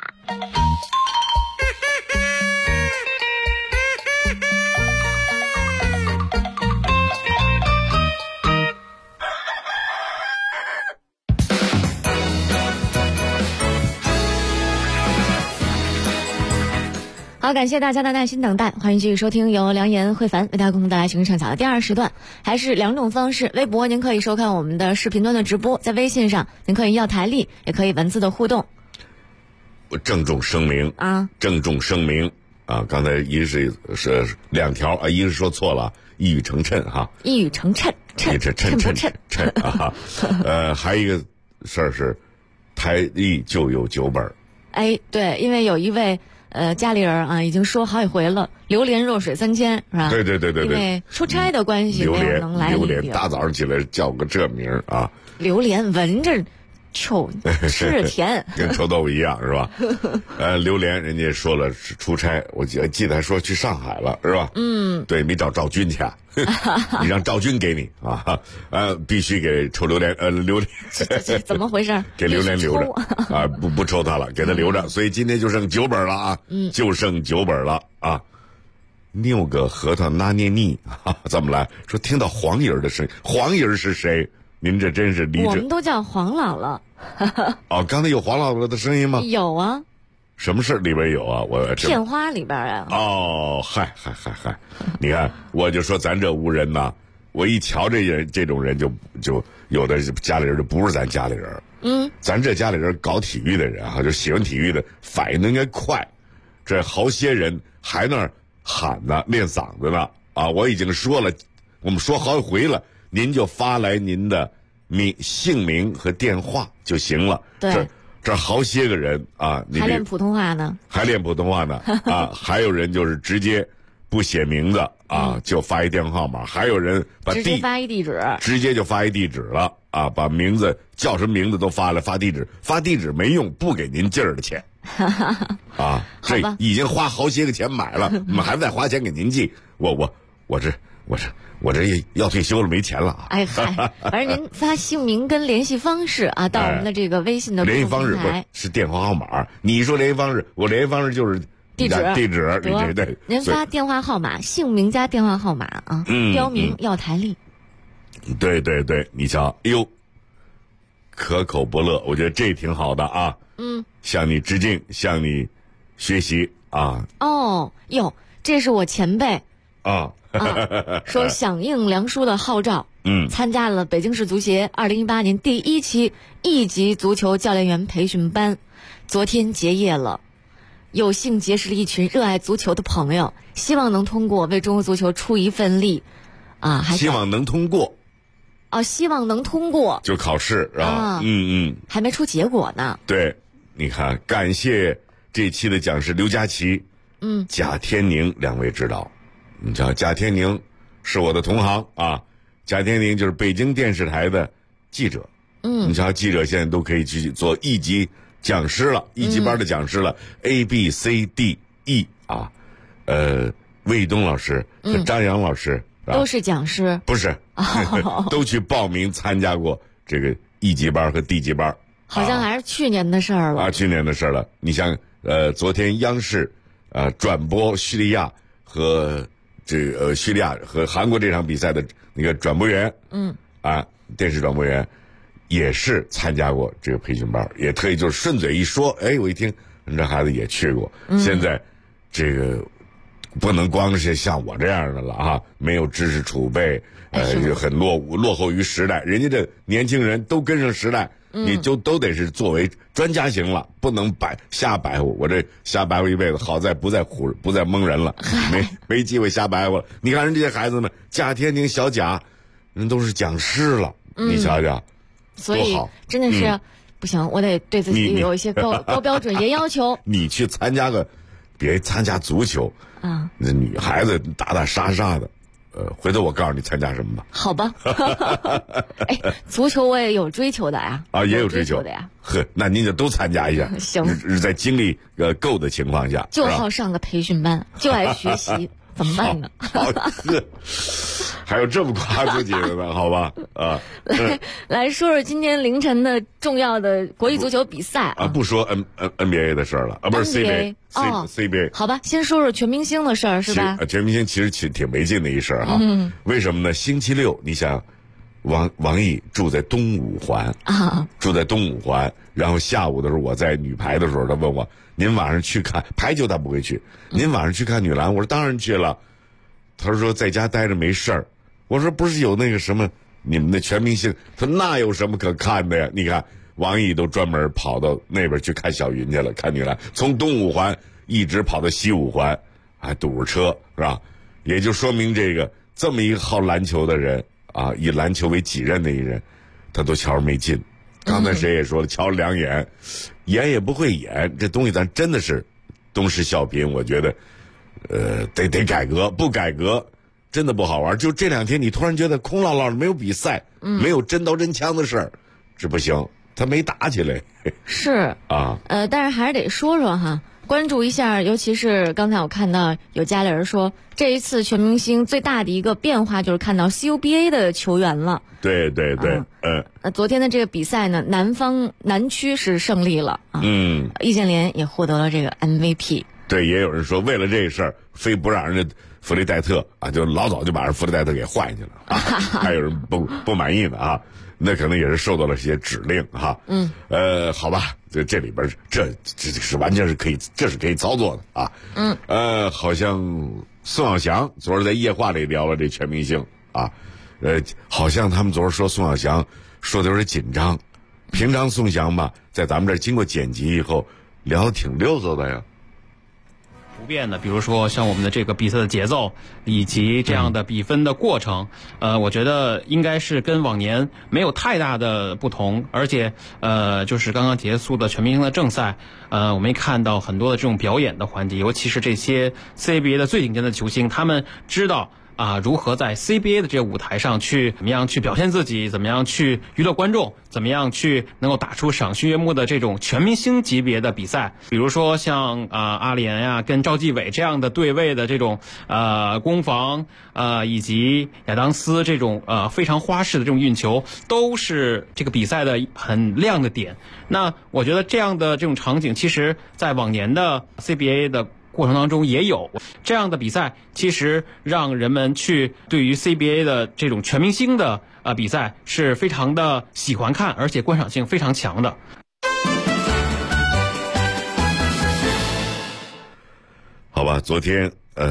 好，感谢大家的耐心等待，欢迎继续收听由梁岩、慧凡为大家共同带来行程上的第2时段，还是2种方式。微博您可以收看我们的视频端的直播，在微信上您可以要台历，也可以文字的互动。 我郑重声明啊，刚才一是2条啊，一是说错了，一语成谶哈， 一语成谶， 谶啊，还有一个事儿是台历就有9本。 哎，对，因为有一位家里人啊，已经说好几回了，榴莲弱水3千是吧？ 对， 因为出差的关系，没有能来。 榴莲大早上起来叫个这名啊！ 榴莲闻着臭，吃着甜， 跟臭豆腐一样是吧？榴莲人家说了是出差，我记得还说去上海了是吧？对，没找赵军去，你让赵军给你啊，必须给抽榴莲，榴莲怎么回事？ 给榴莲留着啊，不抽它了，给它留着。所以今天就剩9本了啊，就剩9本了啊。6个核桃拿捏腻，怎么来说？听到黄姨儿的声音，黄姨儿是谁？您这真是离我们都叫黄姥姥。 哦，刚才有黄姥姥的声音吗？ 有啊。 什么事里边有啊？我片花里边啊。 哦，嗨，你看，我就说咱这屋人呐，我一瞧这种人就有的家里人就不是咱家里人。咱这家里人搞体育的人啊，就喜欢体育的，反应应该快。这好些人还那儿喊呢，练嗓子呢啊！我已经说了，我们说好几回了。您就发来您的姓名和电话就行了。 对， 这好些个人啊， 还练普通话呢啊！还有人就是直接不写名字啊，就发一电话号码；还有人把直接发一地址， 直接就发一地址了啊！把名字叫什么名字都发来，发地址没用，不给您劲儿的钱啊！这已经花好些个钱买了，我们还在花钱给您寄，我我这要退休了，没钱了啊。 哎嗨，反正您发姓名跟联系方式啊，到我们的这个微信的联系方式平台是电话号码。你说联系方式，我联系方式就是地址，对。 您发电话号码、姓名加电话号码啊，标明要台历。 对，你瞧，哎呦，可口不乐，我觉得这挺好的啊。向你致敬，向你学习啊。 哦哟，这是我前辈啊。 说响应梁叔的号召，参加了北京市足协2018年第1期1级足球教练员培训班，昨天结业了。有幸结识了一群热爱足球的朋友，希望能通过为中国足球出一份力啊！ 希望能通过。 希望能通过就考试啊。 还没出结果呢。 对，你看，感谢这期的讲师刘佳琪、贾天宁两位指导。你知道贾天宁是我的同行啊，贾天宁就是北京电视台的记者。你知道记者现在都可以去做1级讲师了，1级班的讲师了，A B C D E 啊，魏东老师和张扬老师。 都是讲师， 不是，都去报名参加过这个1级班和D级班， 好像还是去年的事儿了去年的事了。你像昨天央视转播叙利亚和叙利亚和韩国这场比赛的那个转播员，电视转播员也是参加过这个培训班，也特意就是顺嘴一说，我一听这孩子也去过，现在这个。不能光是像我这样的了啊，没有知识储备，就很落后于时代。人家这年轻人都跟上时代，你就都得是作为专家型了，不能瞎白活。我这瞎白活一辈子，好在不再蒙人了，没机会瞎白活了。你看人这些孩子们，贾天宁、小贾，人都是讲师了，你瞧瞧， 所以真的是不行，我得对自己有一些高标准也要求。 你去参加别参加足球。那女孩子打杀杀的，回头我告诉你参加什么吧。 好吧，足球我也有追求的呀。 也有追求的呀。 那您就都参加一下。 行， 在精力够的情况下， 就好上个培训班，就爱学习，怎么办呢？ 还有这么夸自己的呢？好吧， 来说说今天凌晨的重要的国际足球比赛不说 NBA 的事儿了不是 CBA。 好吧，先说说全明星的事儿是吧？ 全明星其实挺没劲的一事儿哈。为什么呢？星期六，你想，王毅住在东五环然后下午的时候我在女排的时候，他问我，您晚上去看排球他不会去，您晚上去看女篮？我说当然去了。他说在家待着没事儿。我说不是有那个什么你们的全明星？他说那有什么可看的呀？你看王毅都专门跑到那边去看小云去了，看女篮，从东五环一直跑到西五环，还堵着车是吧？也就说明这么一个好篮球的人啊，以篮球为己任的一人，他都瞧着没劲。刚才谁也说了，瞧了2眼，演也不会演，这东西咱真的是东施效颦。我觉得得改革，不改革真的不好玩。就这2天你突然觉得空落落的，没有比赛，没有真刀真枪的事儿，这不行，他没打起来。 是啊，但是还是得说说哈，关注一下，尤其是刚才我看到有家里人说，这一次全明星最大的一个变化就是看到 CUBA 的球员了。 对， 昨天的这个比赛呢，南区是胜利了啊，易建联也获得了这个 MVP。 对，也有人说为了这事儿，非不让人家弗雷戴特就老早就把人弗雷戴特给换下去了还有人不满意呢那可能也是受到了些指令好吧，这里边这是完全是可以，这是可以操作的好像宋小翔昨儿在夜话里聊了这全明星好像他们昨儿说宋小翔说的有点紧张，平常宋翔吧，在咱们这儿经过剪辑以后聊得挺溜索的呀。 不变的，比如说像我们的这个比赛的节奏以及这样的比分的过程，我觉得应该是跟往年没有太大的不同，而且就是刚刚结束的全明星的正赛，我们也看到很多的这种表演的环节，尤其是这些 CBA 的最顶尖的球星，他们知道如何在 CBA 的这个舞台上去怎么样去表现自己，怎么样去娱乐观众，怎么样去能够打出赏心悦目的这种全明星级别的比赛。比如说像阿联呀跟赵继伟这样的对位的这种攻防以及亚当斯这种非常花式的这种运球，都是这个比赛的很亮的点。那我觉得这样的这种场景，其实在往年的 CBA 的过程当中也有这样的比赛，其实让人们去对于 CBA 的这种全明星的比赛是非常的喜欢看，而且观赏性非常强的。 好吧，昨天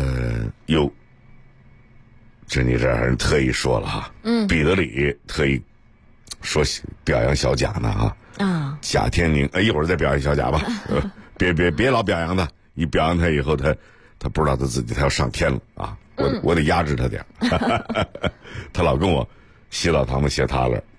这你这人特意说了哈，彼得里特意说表扬小贾呢贾天宁，一会儿再表扬小贾吧，别老表扬他。一表扬他以后，他不知道他自己他要上天了啊！我得压制他点。他老跟我洗澡堂子斜塌了。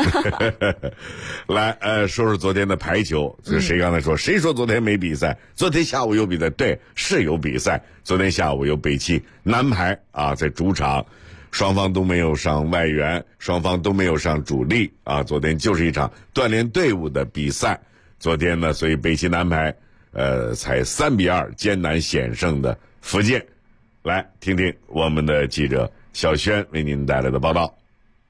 来，说说昨天的排球。谁刚才说？谁说昨天没比赛？昨天下午有比赛，对，是有比赛。昨天下午有北汽男排在主场，双方都没有上外援，双方都没有上主力昨天就是一场锻炼队伍的比赛。昨天呢，所以北汽男排。才3-2艰难险胜的福建。来听听我们的记者小轩为您带来的报道。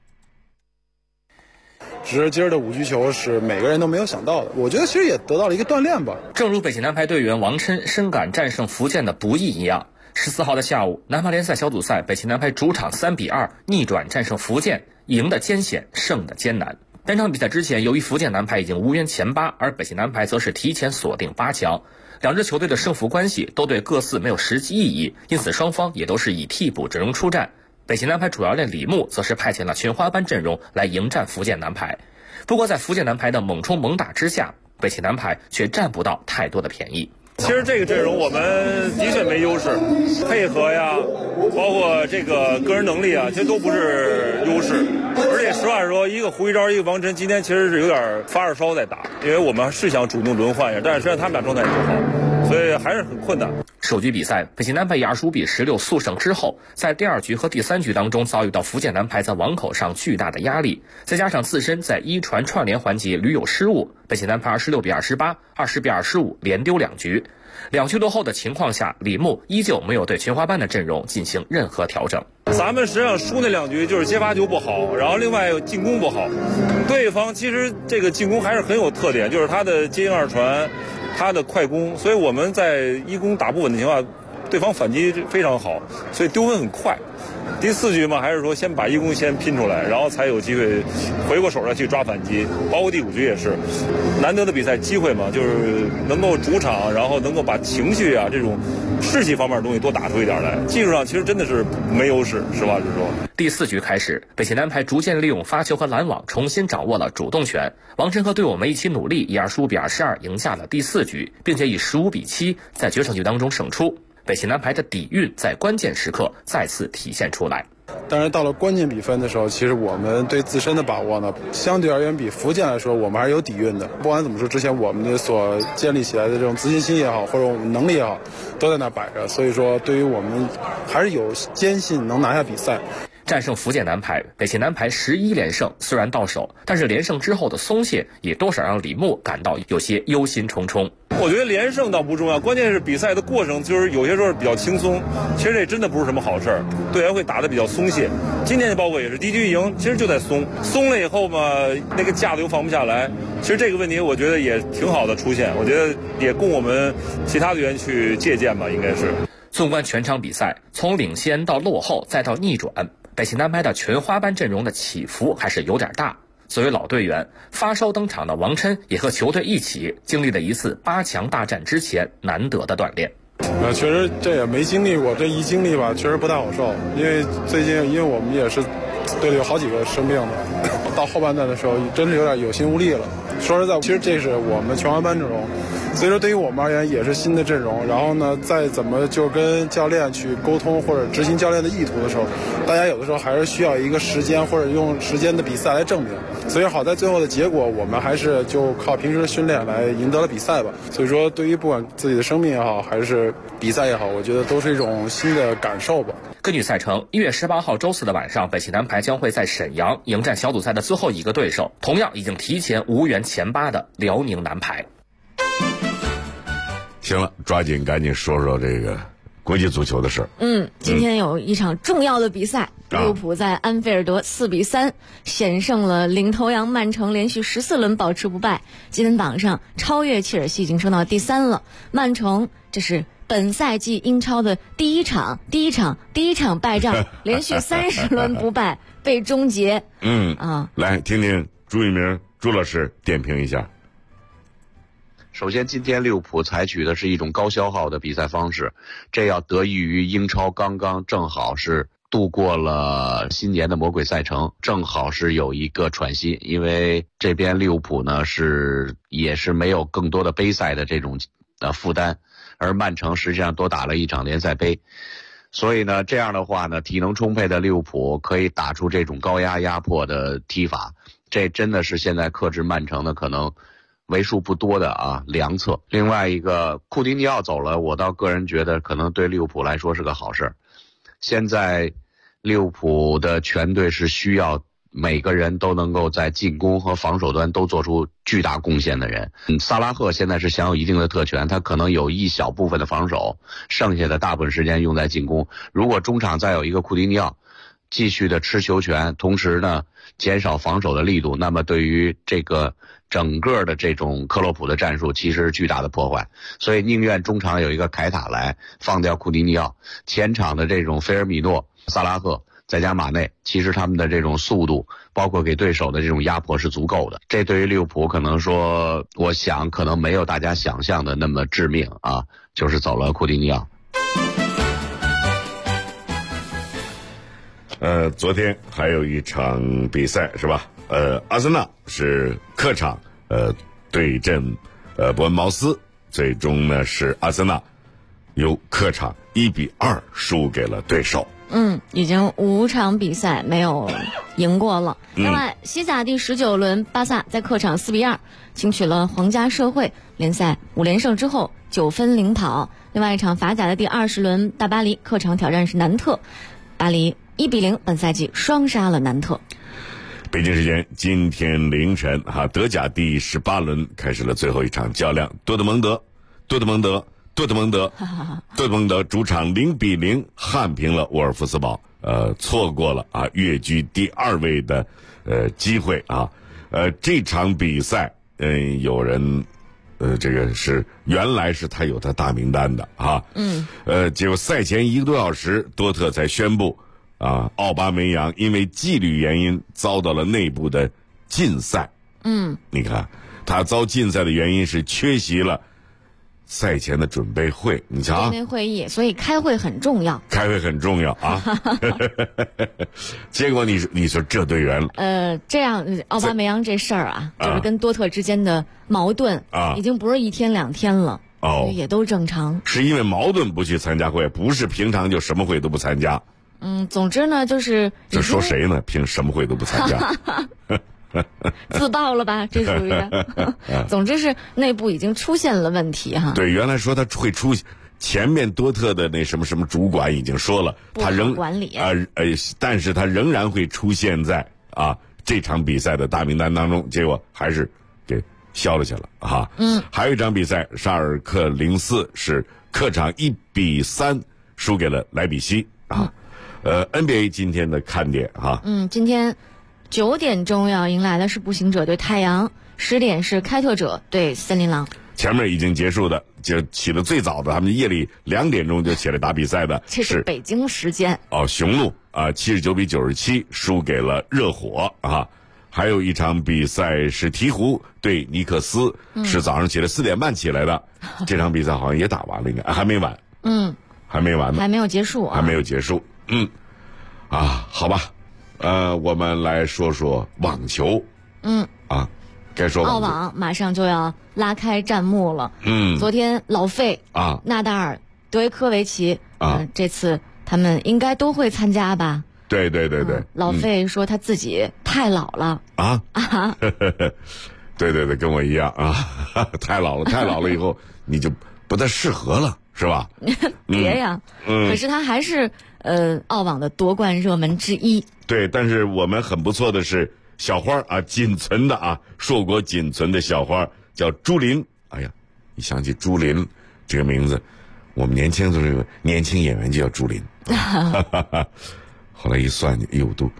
只是今儿的5局球是每个人都没有想到的，我觉得其实也得到了一个锻炼吧。 正如北汽男排队员王琛深感战胜福建的不易一样，14号的下午，男排联赛小组赛，北汽男排主场3-2逆转战胜福建，赢的艰险，胜的艰难。单场比赛之前，由于福建男排已经无缘前8，而北汽男排则是提前锁定8强。两支球队的胜负关系都对各自没有实际意义，因此双方也都是以替补阵容出战。北汽男排主教练李牧则是派遣了群花班阵容来迎战福建男排。不过在福建男排的猛冲猛打之下，北汽男排却占不到太多的便宜。 其实这个阵容我们的确没优势，配合呀，包括这个个人能力其实都不是优势。而且实话说，一个胡一昭，一个王琛，今天其实是有点发着烧在打，因为我们是想主动轮换一下，但是实际上他们俩状态也不好，所以还是很困难。 首局比赛，北汽男排以25-16速胜之后，在第2局和第3局当中遭遇到福建男排在网口上巨大的压力，再加上自身在一传串联环节屡有失误，北汽男排26-28、20-25连丢2局。2局落后的情况下，李牧依旧没有对群花班的阵容进行任何调整。 咱们实际上输那2局就是接发球不好，然后另外进攻不好。对方其实这个进攻还是很有特点，就是他的接应2传，他的快攻，所以我们在一攻打不稳的情况下，对方反击非常好，所以丢分很快。第4局嘛，还是说先把一攻先拼出来，然后才有机会回过手来去抓反击。包括第5局也是难得的比赛机会嘛，就是能够主场，然后能够把情绪这种士气方面的东西多打出一点来。技术上其实真的是没优势，实话实说。 第4局开始，北汽男排逐渐利用发球和拦网重新掌握了主动权。王琛和队友们一起努力，以25-22赢下了第4局，并且以15-7在决胜局当中胜出。北汽男排的底蕴在关键时刻再次体现出来。 但是到了关键比分的时候，其实我们对自身的把握呢，相对而言比福建来说，我们还是有底蕴的。不管怎么说，之前我们的所建立起来的这种自信心也好，或者我们能力也好，都在那摆着。所以说，对于我们还是有坚信能拿下比赛。 战胜福建男排，北汽男排11连胜，虽然到手，但是连胜之后的松懈也多少让李牧感到有些忧心忡忡。 我觉得连胜倒不重要，关键是比赛的过程就是有些时候比较轻松，其实这真的不是什么好事儿，队员会打得比较松懈。今天包括也是第1局赢，其实就在松了以后嘛，那个架子又放不下来。其实这个问题我觉得也挺好的出现，我觉得也供我们其他队员去借鉴吧，应该是。 纵观全场比赛，从领先到落后再到逆转，北汽男排的群花班阵容的起伏还是有点大。作为老队员，发烧登场的王琛也和球队一起经历了一次8强大战之前难得的锻炼。 确实这也没经历过，这一经历吧，确实不太好受。因为最近，因为我们也是队里有好几个生病的，到后半段的时候，真是有点有心无力了。说实在，其实这是我们群花班阵容所以说对于我们而言也是新的阵容，然后呢再怎么就跟教练去沟通或者执行教练的意图的时候，大家有的时候还是需要一个时间或者用时间的比赛来证明。所以好在最后的结果，我们还是就靠平时的训练来赢得了比赛吧。所以说对于不管自己的生命也好还是比赛也好，我觉得都是一种新的感受吧。 根据赛程，1月18号周四的晚上，北汽男排将会在沈阳迎战小组赛的最后一个对手，同样已经提前无缘前8的辽宁男排。 行了，抓紧赶紧说说这个国际足球的事儿。 今天有一场重要的比赛，利物浦在安菲尔德4-3险胜了领头羊曼城，连续14轮保持不败，积分榜上超越切尔西，已经升到第3了。曼城这是本赛季英超的第一场败仗，连续30轮不败被终结。 来听听朱一鸣朱老师点评一下。 首先，今天利物浦采取的是一种高消耗的比赛方式，这要得益于英超刚刚正好是度过了新年的魔鬼赛程，正好是有一个喘息，因为这边利物浦呢也是没有更多的杯赛的这种负担，而曼城实际上多打了一场联赛杯，所以呢这样的话呢，体能充沛的利物浦可以打出这种高压迫的踢法，这真的是现在克制曼城的可能为数不多的良策。另外一个，库蒂尼奥走了，我倒个人觉得可能对利物浦来说是个好事。现在利物浦的全队是需要每个人都能够在进攻和防守端都做出巨大贡献的人。萨拉赫现在是享有一定的特权，他可能有一小部分的防守，剩下的大部分时间用在进攻。如果中场再有一个库蒂尼奥继续的吃球权，同时呢减少防守的力度，那么对于这个整个的这种克洛普的战术其实是巨大的破坏。所以宁愿中场有一个凯塔来放掉库蒂尼奥，前场的这种菲尔米诺、萨拉赫再加马内，其实他们的这种速度包括给对手的这种压迫是足够的。这对于利物浦可能说，我想可能没有大家想象的那么致命就是走了库蒂尼奥。 昨天还有一场比赛是吧？阿森纳是客场对阵伯恩茅斯，最终呢是阿森纳由客场1-2输给了对手。 已经5场比赛没有赢过了。另外，西甲第19轮，巴萨在客场4-2轻取了皇家社会，联赛5连胜之后9分领跑。另外一场法甲的第20轮，大巴黎客场挑战是南特，巴黎1-0本赛季双杀了南特。 北京时间今天凌晨德甲第18轮开始了最后一场较量，多特蒙德主场0-0撼平了沃尔夫斯堡，错过了跃居第2位的机会这场比赛有人这个是原来是他有他大名单的结果赛前1个多小时，多特才宣布奥巴梅扬因为纪律原因遭到了内部的禁赛。你看他遭禁赛的原因是缺席了赛前的准备会，你瞧准备会议，所以开会很重要。 结果你说这队员这样奥巴梅扬这事儿就是跟多特之间的矛盾已经不是1天2天了，也都正常。 是因为矛盾不去参加会，不是平常就什么会都不参加。 总之呢，就是这说谁呢？凭什么会都不参加？ 自爆了吧？这属于总之是内部已经出现了问题对，原来说他会出现，前面多特的那什么主管已经说了，他仍管理但是他仍然会出现在这场比赛的大名单当中，结果还是给消了去了还有一场比赛，沙尔克04是客场1-3输给了莱比锡NBA 今天的看点今天9点钟要迎来的是步行者对太阳，10点是开拓者对森林狼。 前面已经结束的，就起得最早的，他们夜里2点钟就起来打比赛的， 这是北京时间雄鹿79-97输给了热火还有一场比赛是鹈鹕对尼克斯，是早上起来4点半起来的，这场比赛好像也打完了，应该还没完，还没完呢， 还没有结束还没有结束。好吧，我们来说说网球。 该说澳网马上就要拉开战幕了。昨天老费纳达尔、德约科维奇这次他们应该都会参加吧？ 对。 老费说他自己太老了对，跟我一样太老了以后你就不太适合了，是吧？ 别呀，可是他还是澳网的夺冠热门之一。 对，但是我们很不错的是小花仅存的硕果仅存的小花叫朱琳。哎呀，一想起朱琳这个名字，我们年轻的时候年轻演员就叫朱琳。后来一算，都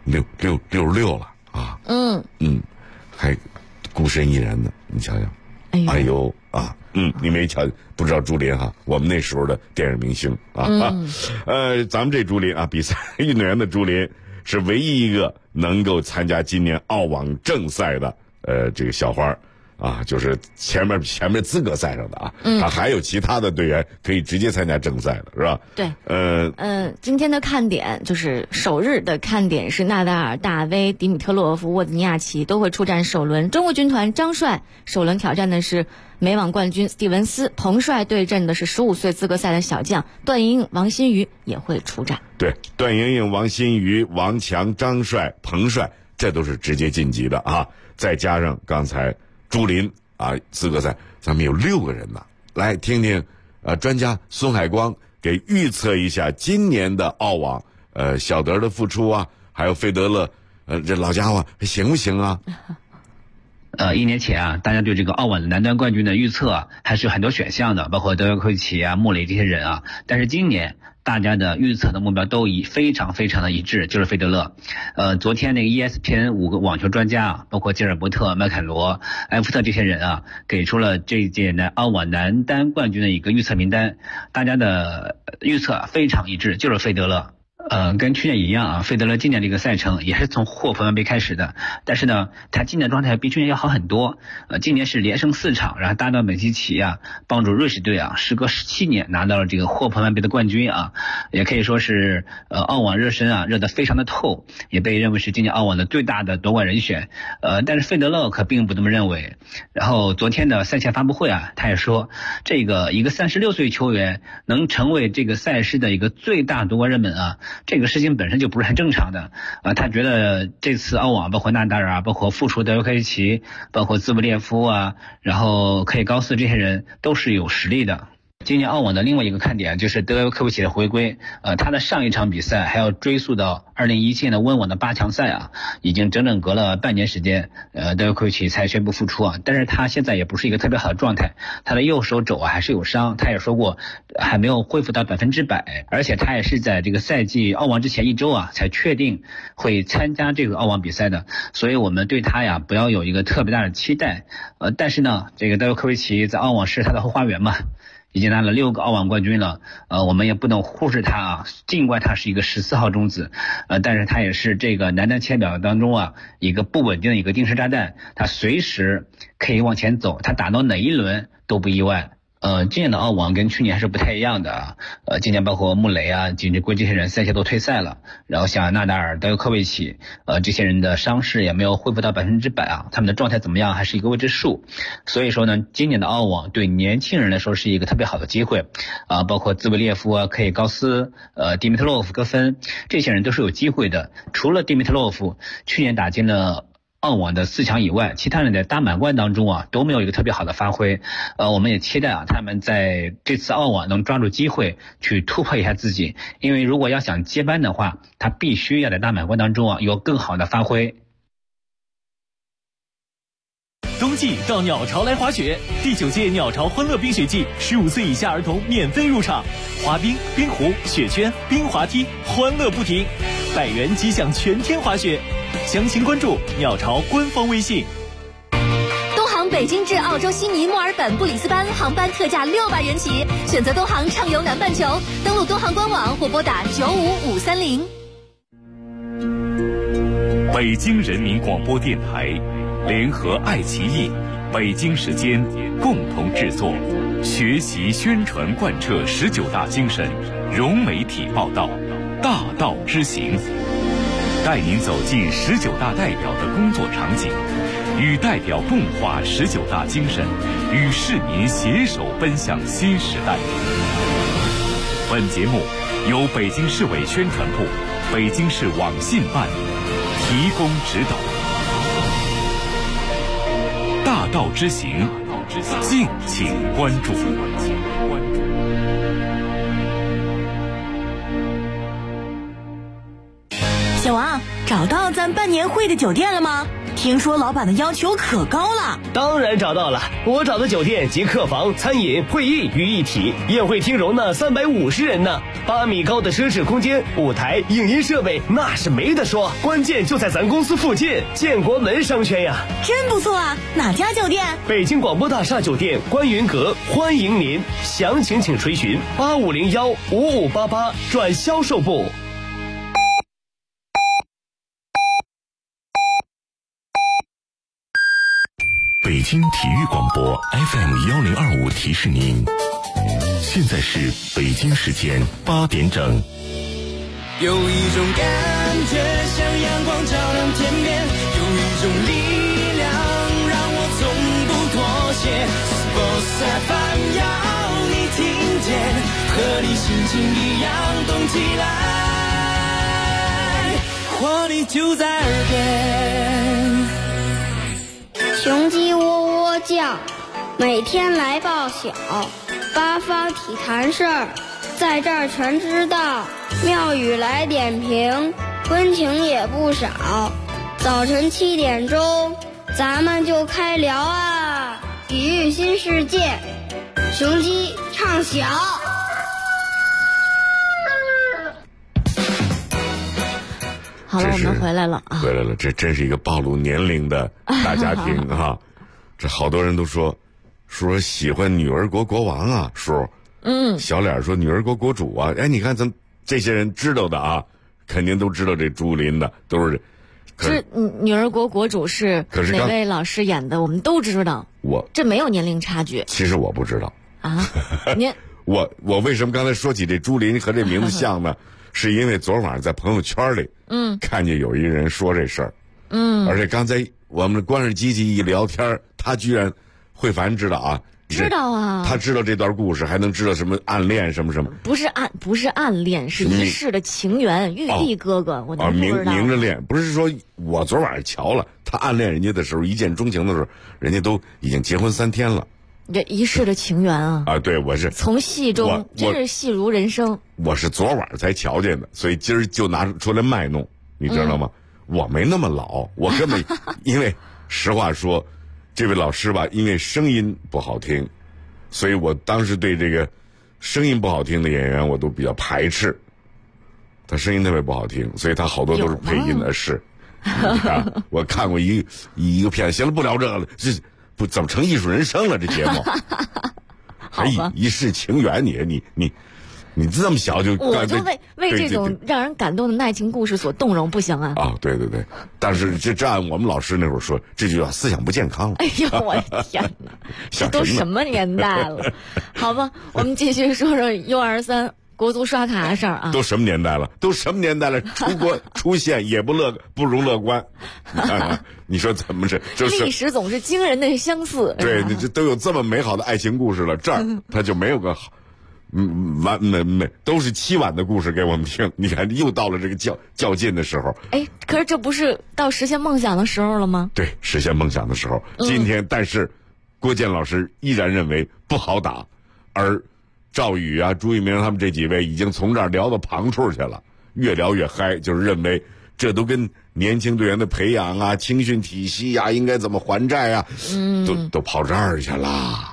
66了还孤身一人呢，你瞧瞧。哎呦你没瞧，不知道朱琳我们那时候的电影明星咱们这朱琳比赛运动员的朱琳是唯一一个能够参加今年澳网正赛的这个小花就是前面资格赛上的他还有其他的队员可以直接参加正赛的，是吧？ 对。今天的看点就是首日的看点是纳达尔、大威、迪米特洛夫、沃兹尼亚奇都会出战首轮。中国军团张帅首轮挑战的是美网冠军斯蒂文斯，彭帅对阵的是15岁资格赛的小将段莹莹、王新瑜也会出战。 对，段莹莹、王新瑜、王强、张帅、彭帅，这都是直接晋级的再加上刚才朱琳资格赛，咱们有6个人呢。来听听专家孙海光给预测一下今年的澳网小德的复出还有费德勒这老家伙行不行啊 ？1年前大家对这个澳网的男单冠军的预测还是有很多选项的，包括德约科维奇穆雷这些人但是今年大家的预测的目标都非常的一致，就是费德勒。昨天那个 ESPN 5个网球专家包括吉尔伯特、麦肯罗、埃夫特这些人给出了这届澳网男单冠军的一个预测名单，大家的预测非常一致，就是费德勒。跟去年一样费德勒今年这个赛程也是从霍朋曼杯开始的，但是呢，他今年状态比去年要好很多。今年是连胜4场，然后搭档美基奇帮助瑞士队时隔17年拿到了这个霍朋曼杯的冠军也可以说是澳网热身热得非常的透，也被认为是今年澳网的最大的夺冠人选。但是费德勒可并不这么认为。然后昨天的赛前发布会他也说，这个一个36岁球员能成为这个赛事的一个最大夺冠热门这个事情本身就不是很正常的他觉得这次澳网包括纳达尔包括复出德约科维奇，包括兹布列夫然后科伊高斯这些人都是有实力的。今年澳网的另外一个看点就是德约科维奇的回归，他的上一场比赛还要追溯到2017年的温网的8强赛已经整整隔了半年时间，德约科维奇才宣布复出但是他现在也不是一个特别好的状态，他的右手肘还是有伤，他也说过还没有恢复到100%，而且他也是在这个赛季澳网之前1周才确定会参加这个澳网比赛的，所以我们对他不要有一个特别大的期待。但是呢，这个德约科维奇在澳网是他的后花园嘛，已经拿了6个澳网冠军了，我们也不能忽视他尽管他是一个14号种子，但是他也是这个男单签表当中一个不稳定的一个定时炸弹，他随时可以往前走，他打到哪一轮都不意外。今年的澳网跟去年还是不太一样的今年包括穆雷锦织圭这些人赛前都退赛了，然后像纳达尔、德约科维奇这些人的伤势也没有恢复到100%他们的状态怎么样还是一个未知数。所以说呢，今年的澳网对年轻人来说是一个特别好的机会包括兹维列夫科伊高斯迪米特洛夫、戈芬这些人都是有机会的。除了迪米特洛夫去年打进了澳网的4强以外，其他人在大满贯当中都没有一个特别好的发挥。我们也期待他们在这次澳网能抓住机会去突破一下自己，因为如果要想接班的话，他必须要在大满贯当中有更好的发挥。 冬季到鸟巢来滑雪，第9届鸟巢欢乐冰雪季，15岁以下儿童免费入场，滑冰、冰壶、雪圈、冰滑梯，欢乐不停，100元即享全天滑雪。详情关注鸟巢官方微信。 东航北京至澳洲悉尼、墨尔本、布里斯班航班特价600元起，选择东航畅游南半球，登录东航官网或拨打95530。 北京人民广播电台联合爱奇艺、北京时间共同制作，学习宣传贯彻19大精神，融媒体报道，大道之行，带您走进19大代表的工作场景， 与代表共话19大精神，与市民携手奔向新时代。本节目由北京市委宣传部、北京市网信办提供指导。大道之行，敬请关注。 小王，找到咱办年会的酒店了吗？听说老板的要求可高了。 当然找到了，我找的酒店集客房、餐饮、会议于一体，宴会厅容纳350人呢，8米高的奢侈空间，舞台、影音设备那是没得说，关键就在咱公司附近，建国门商圈呀。 真不错啊，哪家酒店？ 北京广播大厦酒店观云阁，欢迎您，详情请垂询8501-5588转销售部。 北京体育广播 FM1025提示您，现在是北京时间8点整。 有一种感觉像阳光照亮天边，有一种力量让我从不妥协。Sports FM 要你听见，和你心情一样动起来，活力就在耳边。 雄鸡喔喔叫，每天来报晓，八方体坛事儿，在这儿全知道。妙语来点评，温情也不少。早晨7点钟，咱们就开聊啊！体育新世界，雄鸡唱晓。 好了，我们回来了啊！ 回来了，这真是一个暴露年龄的大家庭啊！这好多人都说喜欢女儿国国王啊，叔。小脸说女儿国国主啊。哎，你看咱们这些人知道的啊，肯定都知道这朱琳的，都是。 是女儿国国主是哪位老师演的？我们都知道。这没有年龄差距。 其实我不知道啊。您我为什么刚才说起这朱琳和这名字像呢？是因为昨晚在朋友圈里，看见有一人说这事儿，而且刚才我们关上机器一聊天，他居然慧凡知道啊， 知道啊， 他知道这段故事，还能知道什么暗恋什么什么？ 不是暗恋，是一世的情缘，玉帝哥哥，我都不知道。 明着恋，不是说我昨晚瞧了，他暗恋人家的时候，一见钟情的时候，人家都已经结婚3天了。 这一世的情缘啊！ 啊，对，我是从戏中真是戏如人生。 我是昨晚才瞧见的，所以今儿就拿出来卖弄，你知道吗？我没那么老，我根本因为实话说，这位老师吧，因为声音不好听，所以我当时对这个声音不好听的演员我都比较排斥。他声音特别不好听，所以他好多都是配音的事。我看过一个片，行了，不聊这个了，不怎么成艺术人生了？这节目还一世情缘，你这么小就我就为这种让人感动的爱情故事所动容，不行啊！ 啊，对，但是这按我们老师那会儿说，这就叫思想不健康了。 哎呦，我的天哪，这都什么年代了？好吧，我们继续说说 U23国足刷卡的事儿啊。 都什么年代了？出国出现也不容乐观。你说怎么这历史总是惊人的相似。 对，这都有这么美好的爱情故事了，这儿他就没有个好。没都是凄婉的故事给我们听。你看，又到了这个较劲的时候。哎， 可是这不是到实现梦想的时候了吗？ 对，实现梦想的时候。今天，但是郭健老师依然认为不好打，而赵宇啊、朱一鸣他们这几位已经从这儿聊到旁处去了，越聊越嗨，就是认为这都跟年轻队员的培养啊、青训体系啊、应该怎么还债啊，都跑这儿去了。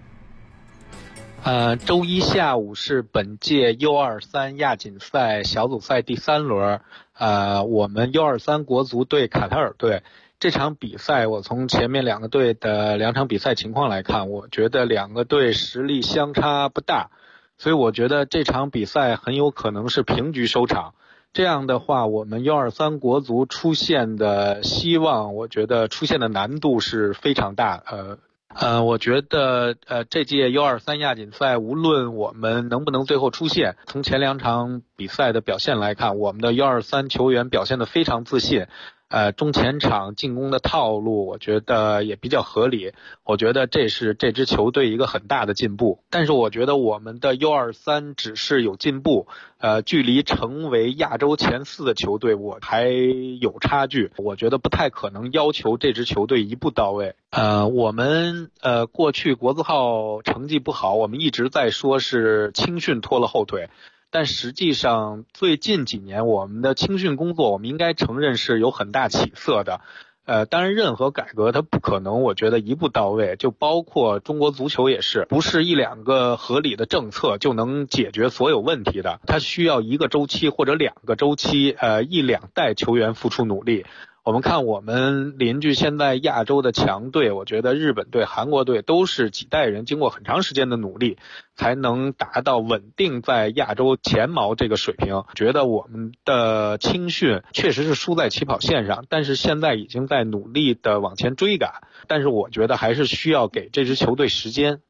周一下午是本届 U23 亚锦赛小组赛第3轮，我们 U23 国足对卡塔尔队。这场比赛我从前面2个队的2场比赛情况来看，我觉得2个队实力相差不大，所以我觉得这场比赛很有可能是平局收场。这样的话，我们 U23 国足出现的希望，我觉得出现的难度是非常大。我觉得这届 U23 亚锦赛无论我们能不能最后出现，从前2场比赛的表现来看，我们的 U23 球员表现得非常自信。 中前场进攻的套路，我觉得也比较合理。我觉得这是这支球队一个很大的进步。但是我觉得我们的 U23 只是有进步，距离成为亚洲前4的球队我还有差距。我觉得不太可能要求这支球队一步到位。我们过去国字号成绩不好，我们一直在说是青训拖了后腿。但实际上最近几年我们的青训工作，我们应该承认是有很大起色的。当然任何改革它不可能我觉得一步到位，就包括中国足球也是，不是1-2个合理的政策就能解决所有问题的，它需要1个周期或者2个周期，1-2代球员付出努力。我们看我们邻居现在亚洲的强队，我觉得日本队、韩国队都是几代人经过很长时间的努力才能达到稳定在亚洲前茅这个水平。觉得我们的青训确实是输在起跑线上，但是现在已经在努力的往前追赶，但是我觉得还是需要给这支球队时间。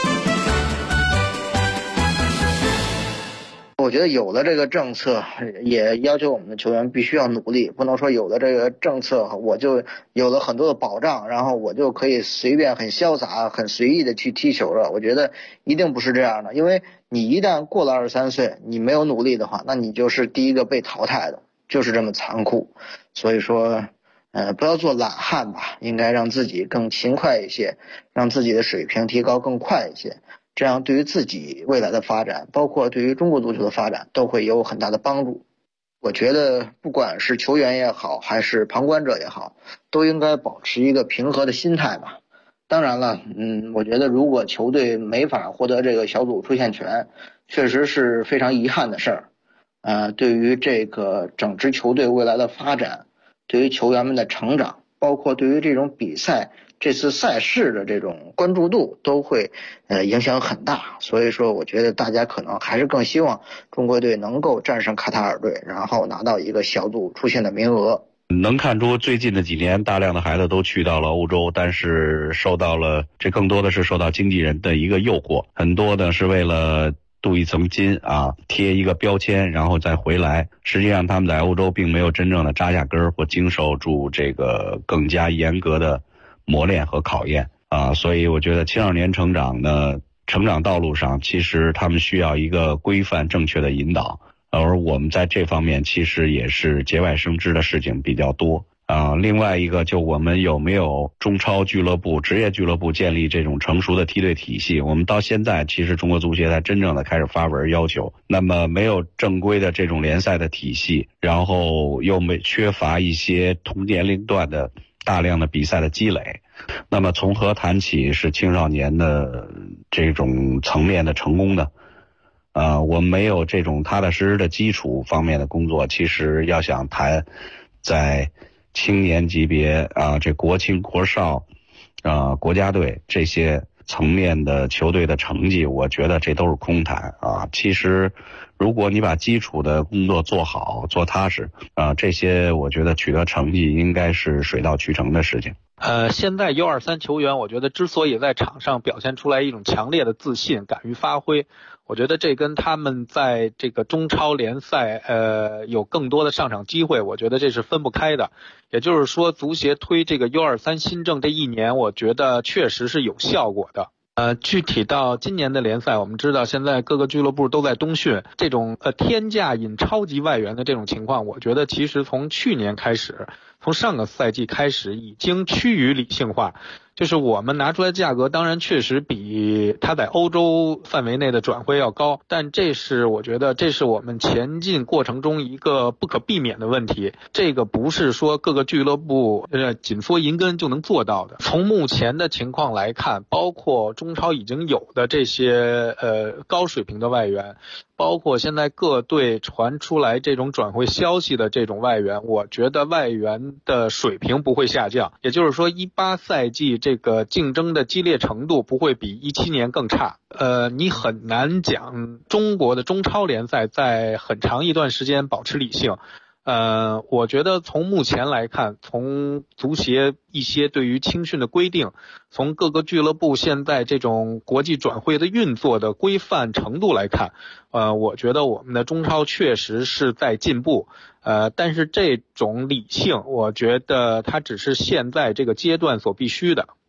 我觉得有了这个政策，也要求我们的球员必须要努力，不能说有了这个政策我就有了很多的保障，然后我就可以随便很潇洒很随意的去踢球了。我觉得一定不是这样的，因为你一旦过了23岁，你没有努力的话，那你就是第一个被淘汰的，就是这么残酷。所以说不要做懒汉吧，应该让自己更勤快一些，让自己的水平提高更快一些，这样对于自己未来的发展，包括对于中国足球的发展都会有很大的帮助。我觉得不管是球员也好，还是旁观者也好，都应该保持一个平和的心态吧。当然了，我觉得如果球队没法获得这个小组出线权，确实是非常遗憾的事儿。对于这个整支球队未来的发展，对于球员们的成长，包括对于这种比赛这次赛事的这种关注度都会影响很大。所以说我觉得大家可能还是更希望中国队能够战胜卡塔尔队，然后拿到一个小组出线的名额。 能看出最近的几年大量的孩子都去到了欧洲，但是这更多的是受到经纪人的一个诱惑，很多的是为了镀一层金贴一个标签然后再回来，实际上他们在欧洲并没有真正的扎下根或经受住这个更加严格的磨练和考验所以我觉得青少年成长道路上，其实他们需要一个规范正确的引导，而我们在这方面其实也是节外生枝的事情比较多另外一个就我们有没有中超俱乐部、职业俱乐部建立这种成熟的梯队体系，我们到现在其实中国足协才真正的开始发文要求，那么没有正规的这种联赛的体系，然后又缺乏一些同年龄段的大量的比赛的积累，那么从何谈起是青少年的这种层面的成功呢？我们没有这种踏踏实实的基础方面的工作，其实要想谈在青年级别这国青国少国家队这些层面的球队的成绩，我觉得这都是空谈其实如果你把基础的工作做好做踏实这些我觉得取得成绩应该是水到渠成的事情。 现在 U23 球员我觉得之所以在场上表现出来一种强烈的自信，敢于发挥，我觉得这跟他们在这个中超联赛有更多的上场机会，我觉得这是分不开的。也就是说足协推这个 U23 新政这1年，我觉得确实是有效果的。具体到今年的联赛，我们知道现在各个俱乐部都在冬训，这种天价引超级外援的这种情况，我觉得其实从去年开始，从上个赛季开始已经趋于理性化。就是我们拿出来的价格当然确实比它在欧洲范围内的转会要高，但我觉得这是我们前进过程中一个不可避免的问题，这个不是说各个俱乐部紧缩银根就能做到的。从目前的情况来看，包括中超已经有的这些高水平的外援，包括现在各队传出来这种转会消息的这种外援，我觉得外援的水平不会下降，也就是说18赛季这个竞争的激烈程度不会比17年更差。你很难讲中国的中超联赛在很长一段时间保持理性。 我觉得从目前来看，从足协一些对于青训的规定，从各个俱乐部现在这种国际转会的运作的规范程度来看，我觉得我们的中超确实是在进步。但是这种理性，我觉得它只是现在这个阶段所必须的。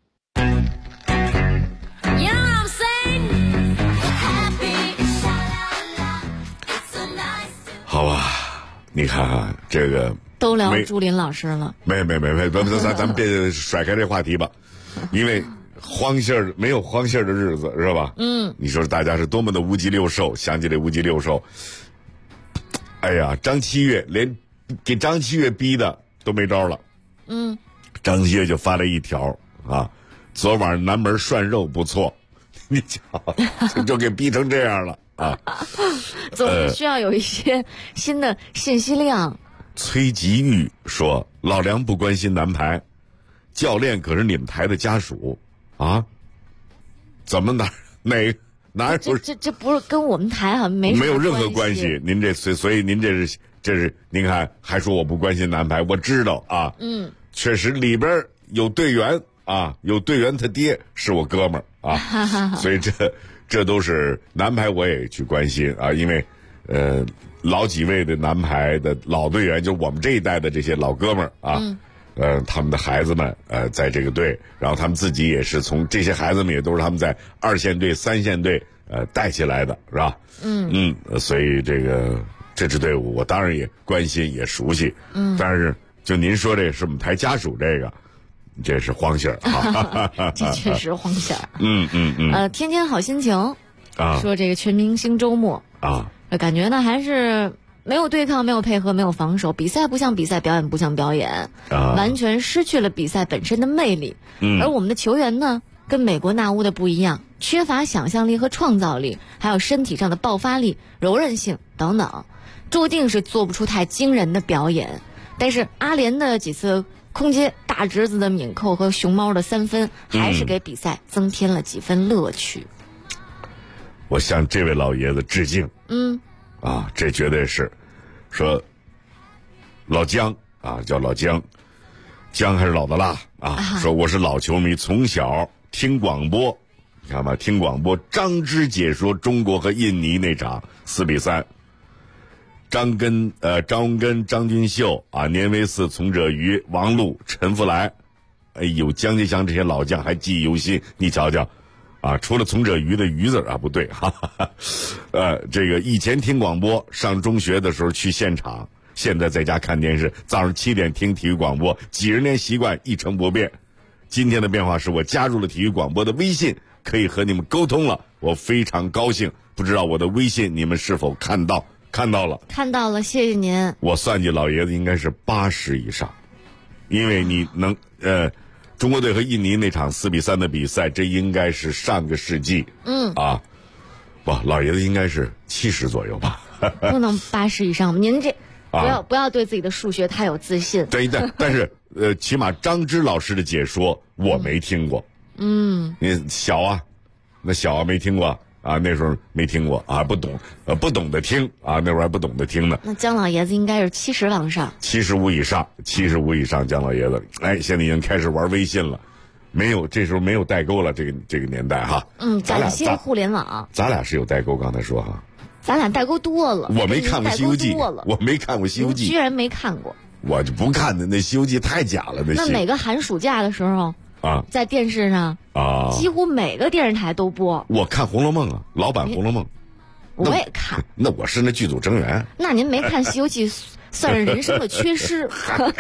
好吧，你看啊，这个都聊朱琳老师了。 没，咱们别甩开这话题吧，因为没有荒信儿的日子是吧？你说大家是多么的无鸡六兽，想起这无鸡六兽，哎呀，张七月连给张七月逼的都没招了。张七月就发了一条啊，昨晚南门涮肉不错，你瞧，就给逼成这样了。 总需要有一些新的信息量。 崔吉玉说：“老梁不关心男排，教练可是你们台的家属啊？怎么哪有？ 这不是跟我们台好像没有任何关系。您所以您这是您看还说我不关心男排，我知道啊。确实里边有队员啊，有队员他爹是我哥们儿啊，所以这都是男排我也去关心啊，因为老几位的男排的老队员，就我们这一代的这些老哥们儿啊，他们的孩子们在这个队，然后他们自己也是从这些孩子们也都是他们在2线队、3线队带起来的，是吧？所以这支队伍我当然也关心也熟悉，但是就您说这是我们台家属这是荒信儿啊， 的确是荒信儿。天天好心情啊，说这个全明星周末啊，感觉呢还是没有对抗，没有配合，没有防守，比赛不像比赛，表演不像表演，完全失去了比赛本身的魅力。而我们的球员呢，跟美国那乌的不一样，缺乏想象力和创造力，还有身体上的爆发力、柔韧性等等，注定是做不出太惊人的表演。但是阿联的几次空接大侄子的敏扣和熊猫的3分，还是给比赛增添了几分乐趣。 我向这位老爷子致敬。这绝对是说老姜啊，叫老姜，姜还是老的辣啊。说我是老球迷，从小听广播，你看吧，听广播张芝解说中国和印尼那场4-3。张根、张君秀啊，年维四、从者瑜、王璐、陈福来，哎呦，姜继祥这些老将还记忆犹新。你瞧瞧，啊，除了从者瑜的瑜字啊不对，哈哈，这个以前听广播，上中学的时候去现场，现在在家看电视，早上7点听体育广播，几十年习惯一成不变。今天的变化是我加入了体育广播的微信，可以和你们沟通了，我非常高兴。不知道我的微信你们是否看到了，谢谢您。我算计老爷子应该是80以上，因为你能中国队和印尼那场4-3的比赛，这应该是上个世纪。老爷子应该是70左右吧。 不能80以上，您这不要对自己的数学太有自信。 对，但是起码张芝老师的解说我没听过。你小啊没听过。那时候没听过啊，不懂得听啊，那时候还不懂得听呢。 那姜老爷子应该是70往上 ，75以上，姜老爷子，现在已经开始玩微信了，这时候没有代沟了，这个年代哈。 感谢互联网。 咱俩是有代沟，刚才说哈。 咱俩代沟多了。 我没看过《西游记》，我没看过《西游记》， 居然没看过。 我就不看的，那《西游记》太假了，那每个寒暑假的时候。在电视上几乎每个电视台都播。我看《红楼梦》啊，老版《红楼梦》，我也看。那我是那剧组成员。那您没看《西游记》，算是人生的缺失。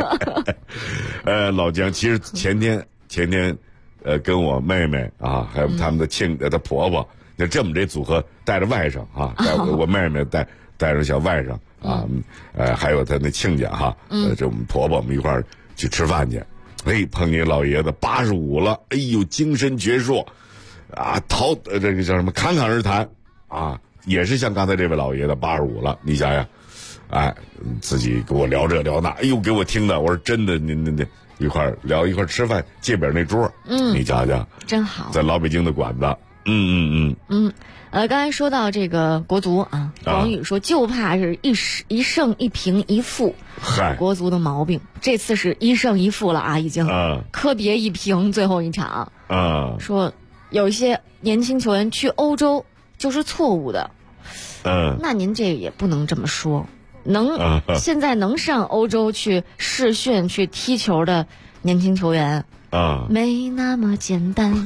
老姜，其实前天，跟我妹妹啊，还有他们的她婆婆，就这么这组合带着外甥啊，我妹妹带着小外甥啊，还有她那亲家哈，这我们婆婆我们一块儿去吃饭去。碰见老爷子85了，哎呦，精神矍铄，啊，这个叫什么侃侃而谈，啊，也是像刚才这位老爷子85了，你想想，自己给我聊这聊那，哎呦，给我听的，我说真的，您一块聊一块吃饭，街边那桌，你瞧瞧，真好，在老北京的馆子， 刚才说到这个国足啊，王宇说就怕是一胜一平一负，国足的毛病。这次是1胜1负了啊，已经科别1平最后一场。说有一些年轻球员去欧洲就是错误的。那您这也不能这么说。现在能上欧洲去试训去踢球的年轻球员没那么简单。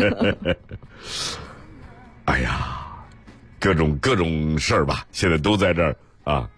哎呀，各种事儿吧，现在都在这儿啊。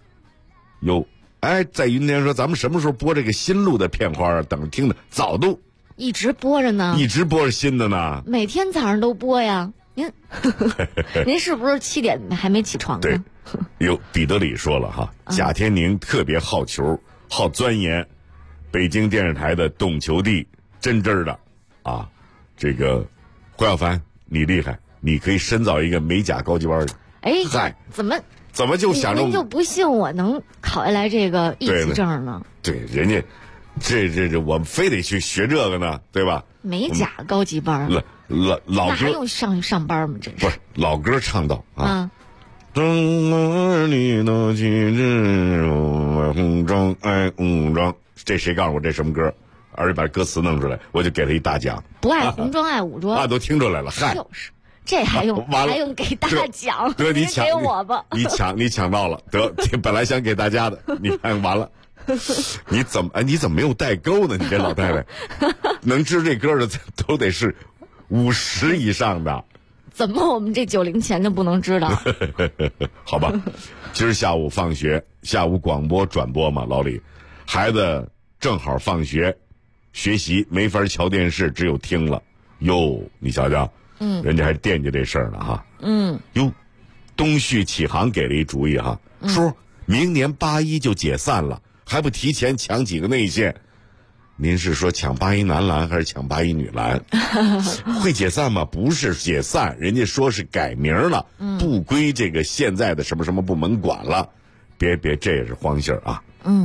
在云天说咱们什么时候播这个新录的片花啊？等着听的，早都一直播着呢， 一直播着新的呢。 每天早上都播呀。您是不是7点还没起床呢？ 对，彼得里说了哈，贾天宁特别好球，好钻研，北京电视台的懂球帝，真的啊。这个胡小凡，你厉害，你可以深造一个美甲高级班。怎么就想着您就不信我能考下来这个1级证呢？ 对，人家这我们非得去学这个呢，对吧？ 美甲高级班。 老那还用上班吗？真是不是老歌唱到啊！中儿女都去日红妆爱红妆，这谁告诉我这什么歌？而且把歌词弄出来，我就给他一大奖。 不爱红妆爱武装都听出来了。 就是这还用给大奖？ 得你给我吧！ 你抢到了，得本来想给大家的，你看完了。你怎么没有代沟呢？你这老太太能知这歌的都得是50以上的。 怎么我们这90前就不能知道？ 好吧，今儿下午放学，下午广播转播嘛，老李，孩子正好放学，学习没法瞧电视，只有听了。你瞧瞧，人家还惦记这事儿呢哈。东旭启航给了一主意哈，说明年81就解散了。还不提前抢几个内线？您是说抢81男篮还是抢81女篮？会解散吗？不是解散，人家说是改名了，不归这个现在的什么什么部门管了。别，这也是荒信儿啊。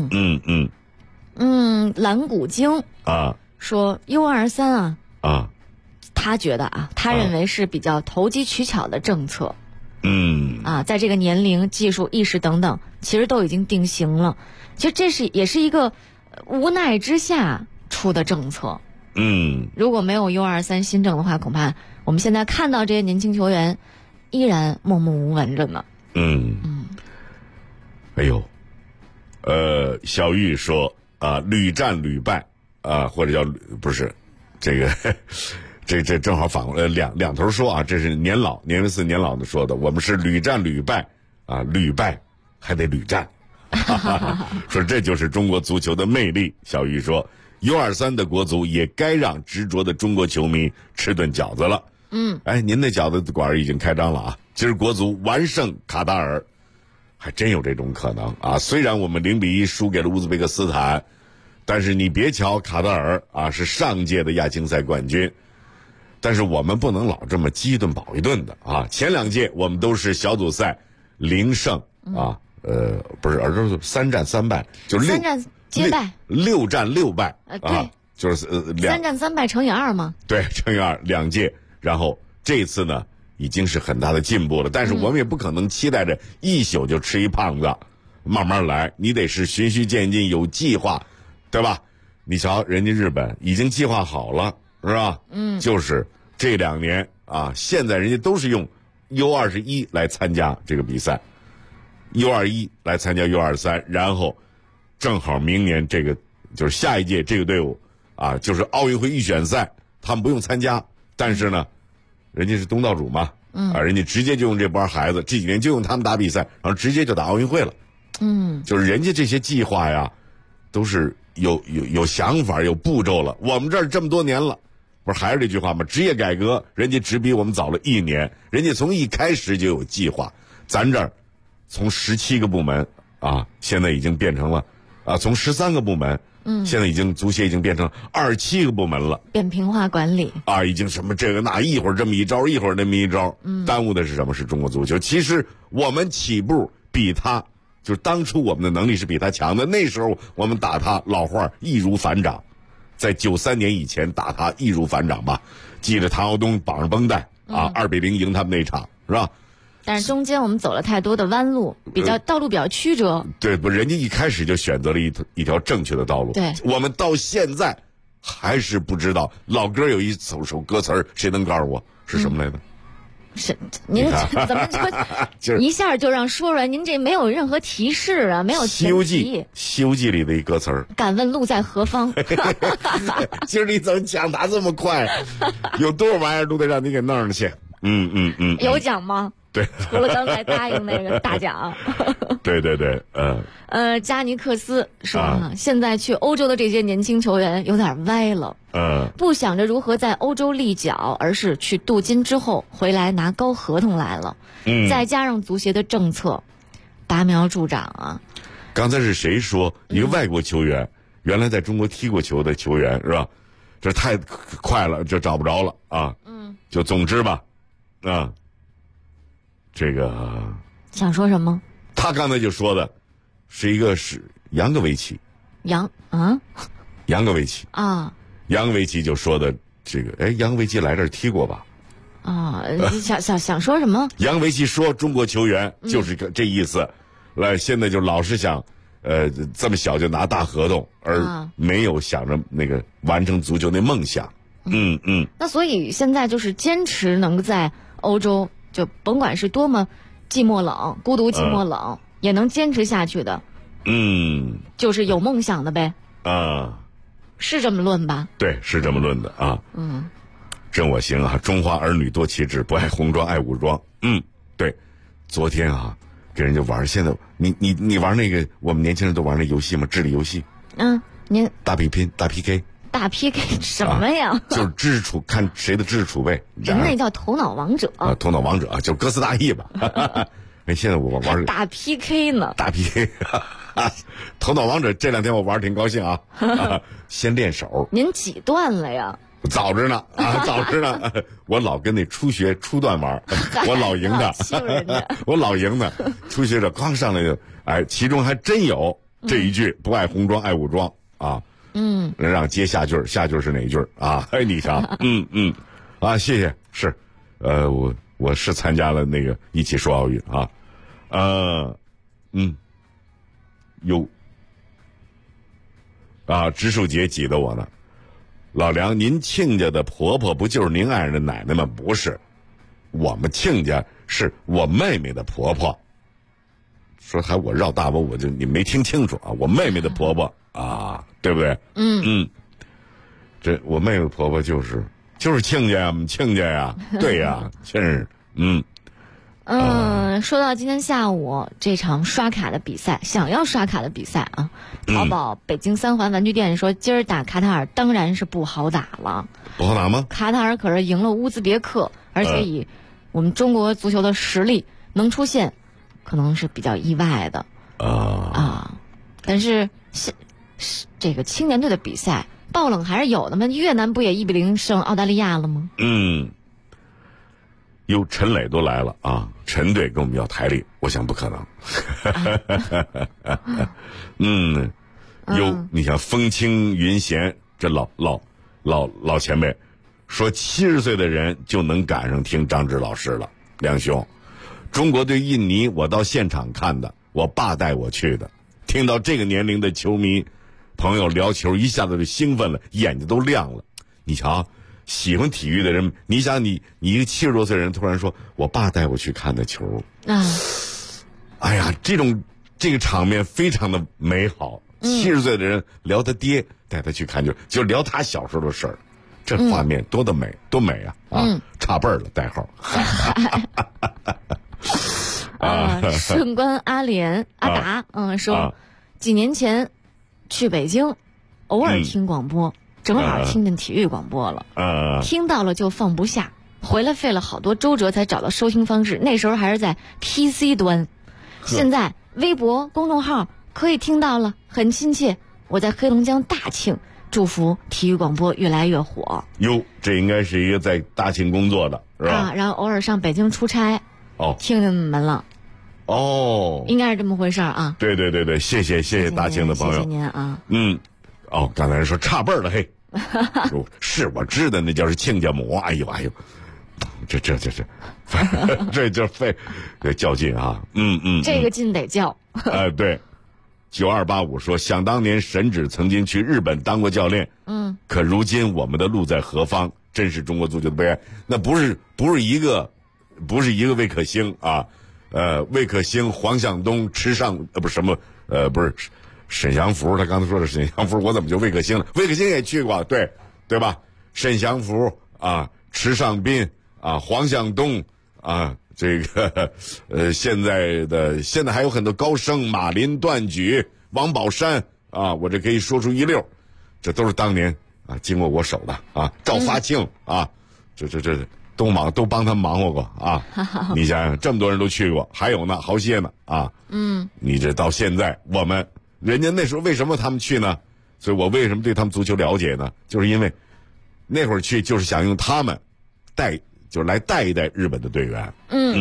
蓝谷精说 U23他觉得他认为是比较投机取巧的政策。在这个年龄、技术、意识等等，其实都已经定型了。其实这也是一个无奈之下出的政策。如果没有 U23 新政的话，恐怕我们现在看到这些年轻球员依然默默无闻着呢。 小玉说屡战屡败或者叫不是这个。这正好反过来两头说啊，这是年维斯年老的说的，我们是屡战屡败屡败还得屡战。说这就是中国足球的魅力。小玉说 U23 的国足也该让执着的中国球迷吃顿饺子了。您那饺子馆已经开张了啊！今儿国足完胜卡塔尔，还真有这种可能啊！虽然我们0-1输给了乌兹别克斯坦，但是你别瞧卡塔尔是上届的亚青赛冠军，但是我们不能老这么饥一顿饱一顿的啊！前2届我们都是小组赛0胜不是，而是3战3败，就是 3战皆败 ，6战6败对， 就是 3战3败乘以2嘛。 对，乘以2，2届，然后这次呢已经是很大的进步了，但是我们也不可能期待着一宿就吃一胖子，慢慢来，你得是循序渐进，有计划，对吧？你瞧，人家日本已经计划好了，是吧？就是这2年现在人家都是用 U21 来参加这个比赛。U21 来参加 U23， 然后正好明年这个就是下一届这个队伍就是奥运会预选赛，他们不用参加，但是呢，人家是东道主嘛，人家直接就用这帮孩子，这几年就用他们打比赛，然后直接就打奥运会了。就是人家这些计划呀，都是有想法、有步骤了。我们这儿这么多年了，不是还是这句话吗？职业改革，人家只比我们早了1年，人家从一开始就有计划，咱这儿。从17个部门现在已经变成了从13个部门现在足协已经变成27个部门了， 扁平化管理已经什么这个那，一会儿这么一招，一会儿那么一招，耽误的是什么？是中国足球。其实我们起步比他，就是当初我们的能力是比他强的，那时候我们打他，老话易如反掌，在93年以前打他易如反掌吧。记着唐尧东绑上绷带啊，2-0赢他们那场是吧？ 但是中间我们走了太多的弯路，道路比较曲折。 对，不，人家一开始就选择了一条正确的道路。 对， 我们到现在还是不知道。老歌有一首歌词，谁能告诉我是什么来的？ 是您怎么就一下就让说出来？您这没有任何提示啊，没有前提。 西游记里的一歌词儿。 敢问路在何方？ 今儿你怎么抢答这么快？有多少玩意儿都得让你给弄上去。 有奖吗？ 对， 除了刚才答应那个大奖。 对， 加尼克斯说现在去欧洲的这些年轻球员有点歪了。不想着如何在欧洲立脚，而是去镀金之后回来拿高合同来了。再加上足协的政策，拔苗助长啊。 刚才是谁说一个外国球员，原来在中国踢过球的球员是吧？这太快了，就找不着了啊。就总之吧，这个想说什么？ 他刚才就说的是扬格维奇。扬格维奇啊。扬格维奇就说的这个，扬格维奇来这儿踢过吧？ 想说什么？ 扬格维奇说中国球员就是这意思，现在就老是想，这么小就拿大合同，而没有想着那个完成足球那梦想。 那所以现在就是坚持能在欧洲，就甭管是多么寂寞冷、孤独寂寞冷，也能坚持下去的。就是有梦想的呗。是这么论吧？ 对，是这么论的啊。真我行啊！中华儿女多奇志，不爱红装爱武装。对，昨天啊，给人家玩，现在你玩那个，我们年轻人都玩那游戏吗？智力游戏。 您大比拼、大 PK。 大 PK 什么呀？ 就是知识储，看谁的知识储备。 人那叫头脑王者。 头脑王者就是哥斯达黎吧。现在我玩大 PK 呢。 大 PK。头脑王者这2天我玩挺高兴啊。先练手。您几段了呀？ 早着呢早着呢。我老跟那初段玩，我老赢的。我老赢的。初学者刚上来就，其中还真有这一句不爱红装爱武装啊。让接下句是哪句啊？你瞧。谢谢。是，我是参加了那个一起说奥运啊。植树节挤得我呢。老梁，您亲家的婆婆不就是您爱人的奶奶吗？不是，我们亲家是我妹妹的婆婆。说还我绕大我你没听清楚啊？我妹妹的婆婆啊，对不对？这我妹妹的婆婆就是亲家呀，我们亲家呀。对呀，真是。 说到今天下午这场刷卡的比赛，想要刷卡的比赛啊，淘宝北京3环玩具店说，今儿打卡塔尔当然是不好打了。 不好打吗？ 卡塔尔可是赢了乌兹别克，而且以我们中国足球的实力能出现，可能是比较意外的但是这个青年队的比赛爆冷还是有的嘛？越南不也1-0胜澳大利亚了吗？ 陈磊都来了啊！陈队跟我们要台历，我想不可能。你像风轻云闲，这老前辈说70岁的人就能赶上听张志老师了。梁兄，中国对印尼我到现场看的，我爸带我去的，听到这个年龄的球迷朋友聊球，一下子就兴奋了，眼睛都亮了。你瞧，喜欢体育的人，你想你一个70多岁的人突然说我爸带我去看的球哎呀，这个场面非常的美好。70岁的人聊他爹带他去看球，就聊他小时候的事儿，这画面多的美，多美啊！差辈儿了，代号。 顺关阿达说，几年前去北京，偶尔听广播，正好听见体育广播了，听到了就放不下，回来费了好多周折才找到收听方式，那时候还是在 PC 端，现在微博公众号可以听到了，很亲切。我在黑龙江大庆，祝福体育广播越来越火。 哟，这应该是一个在大庆工作的，是吧？ 然后偶尔上北京出差，听见你们了。应该是这么回事啊。 对，谢谢大庆的朋友， 谢谢您啊。 刚才人说差辈儿了，嘿，是我知道那叫是亲家母，哎呦， 这就费较劲啊， 这个劲得较。 对，9285说，想当年沈芷曾经去日本当过教练，可如今我们的路在何方？真是中国足球的悲哀。那不是一个魏可兴啊，魏可兴、黄向东、池上不是什么不是沈祥福，他刚才说的沈祥福，我怎么就魏可兴了？魏可兴也去过，对吧？沈祥福啊，池上斌啊，黄向东啊，这个现在还有很多高升，马林、段举、王宝山啊，我这可以说出一溜，这都是当年啊经过我手的啊。赵发庆啊，这都帮他忙活过啊。你想想，这么多人都去过，还有呢，好些呢啊。你这到现在人家那时候为什么他们去呢？所以我为什么对他们足球了解呢？就是因为那会儿去就是想用他们就是来带一带日本的队员。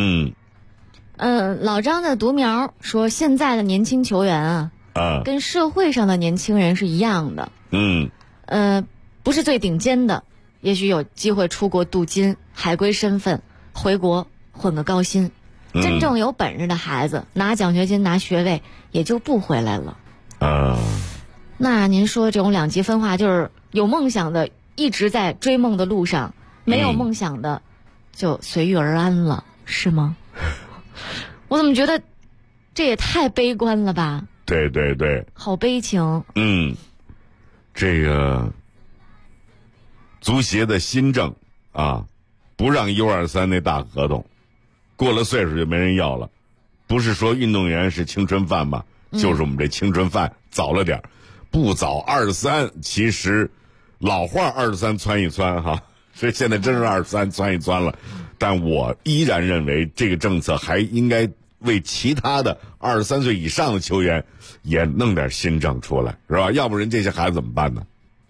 老张的独苗说，现在的年轻球员跟社会上的年轻人是一样的。不是最顶尖的，也许有机会出国镀金，海归身份回国混个高薪。真正有本事的孩子拿奖学金拿学位也就不回来了。那您说这种两极分化，就是有梦想的一直在追梦的路上，没有梦想的就随遇而安了，是吗？我怎么觉得这也太悲观了吧？ 对， 好悲情。 这个足协的新政啊，不让 U23 那大合同，过了岁数就没人要了。不是说运动员是青春饭吗？就是我们这青春饭早了点，不早23，其实老话23窜一窜哈，所以现在真是23窜一窜了。但我依然认为这个政策还应该为其他的23岁以上的球员也弄点新政出来，是吧？要不然这些孩子怎么办呢？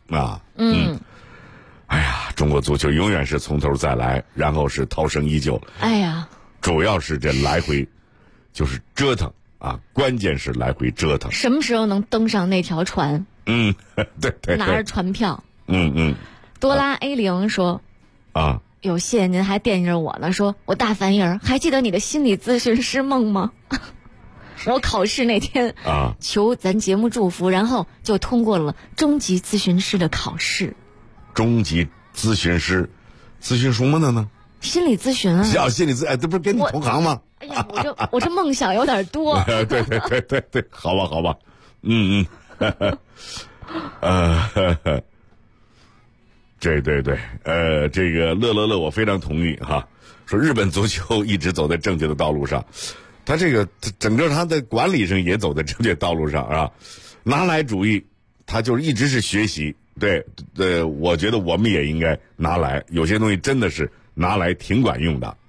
哎呀，中国足球永远是从头再来，然后是涛声依旧。 哎呀， 主要是这来回就是折腾啊，关键是来回折腾。 什么时候能登上那条船？ 对， 拿着船票。多拉 A0 说啊， 有谢谢您还惦记着我呢，说我大烦人，还记得你的心理咨询师梦吗？我考试那天求咱节目祝福，然后就通过了中级咨询师的考试。 中级咨询师咨询什么的呢？ 心理咨询啊。 心理咨这不是跟你同行吗？ 哎呀，我这梦想有点多。 对，好吧。对，这个乐，我非常同意哈。说日本足球一直走在正确的道路上，他这个整个他的管理上也走在正确道路上啊。拿来主义，他就是一直是学习。对，我觉得我们也应该拿来，有些东西真的是拿来挺管用的。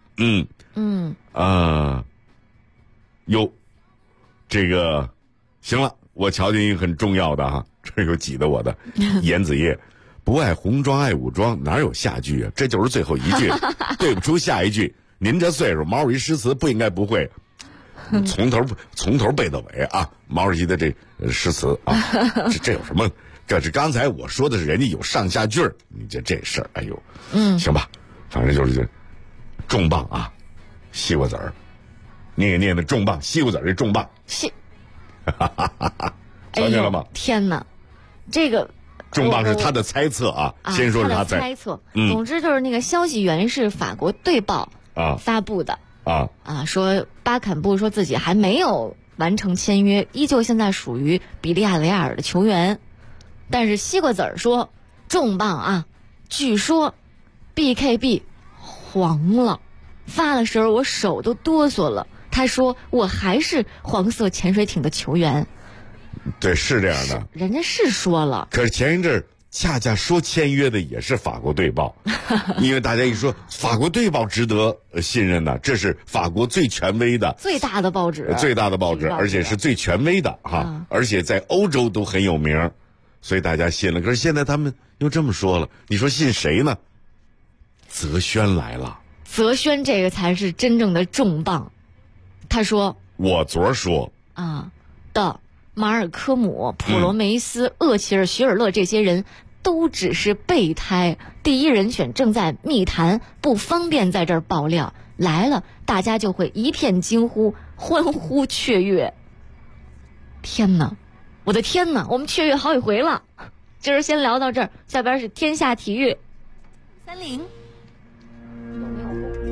这个行了，我瞧见一个很重要的哈，这有挤得我的严子叶。不爱红装爱武装，哪有下句啊？这就是最后一句，对不出下一句。您这岁数，毛主席诗词不应该不会，从头背到尾啊！毛主席的这诗词啊，这有什么？这刚才我说的是人家有上下句儿，你这事儿，哎呦，行吧，反正就是重磅啊，西瓜籽儿，念的重磅，西瓜籽儿这重磅，瞧见了吗？ 天哪，这个。 重磅是他的猜测啊，先说是他猜测。总之就是那个消息源是法国队报发布的说巴坎布说自己还没有完成签约，依旧现在属于比利亚雷亚尔的球员。但是西瓜籽儿说重磅啊，据说 BKB 黄了，发的时候我手都哆嗦了。他说我还是黄色潜水艇的球员。 对，是这样的， 人家是说了。 可是前一阵儿恰恰说签约的也是法国队报，因为大家一说法国队报值得信任的，这是法国最权威的、 最大的报纸， 而且是最权威的哈，而且在欧洲都很有名，所以大家信了。可是现在他们又这么说了，你说信谁呢？泽轩来了， 泽轩这个才是真正的重磅。他说， 我昨儿说的。马尔科姆、普罗梅斯、厄齐尔、许尔勒这些人都只是备胎，第一人选正在密谈，不方便在这儿爆料。来了，大家就会一片惊呼，欢呼雀跃。天哪，我的天哪，我们雀跃好几回了。今儿先聊到这儿，下边是天下体育。 30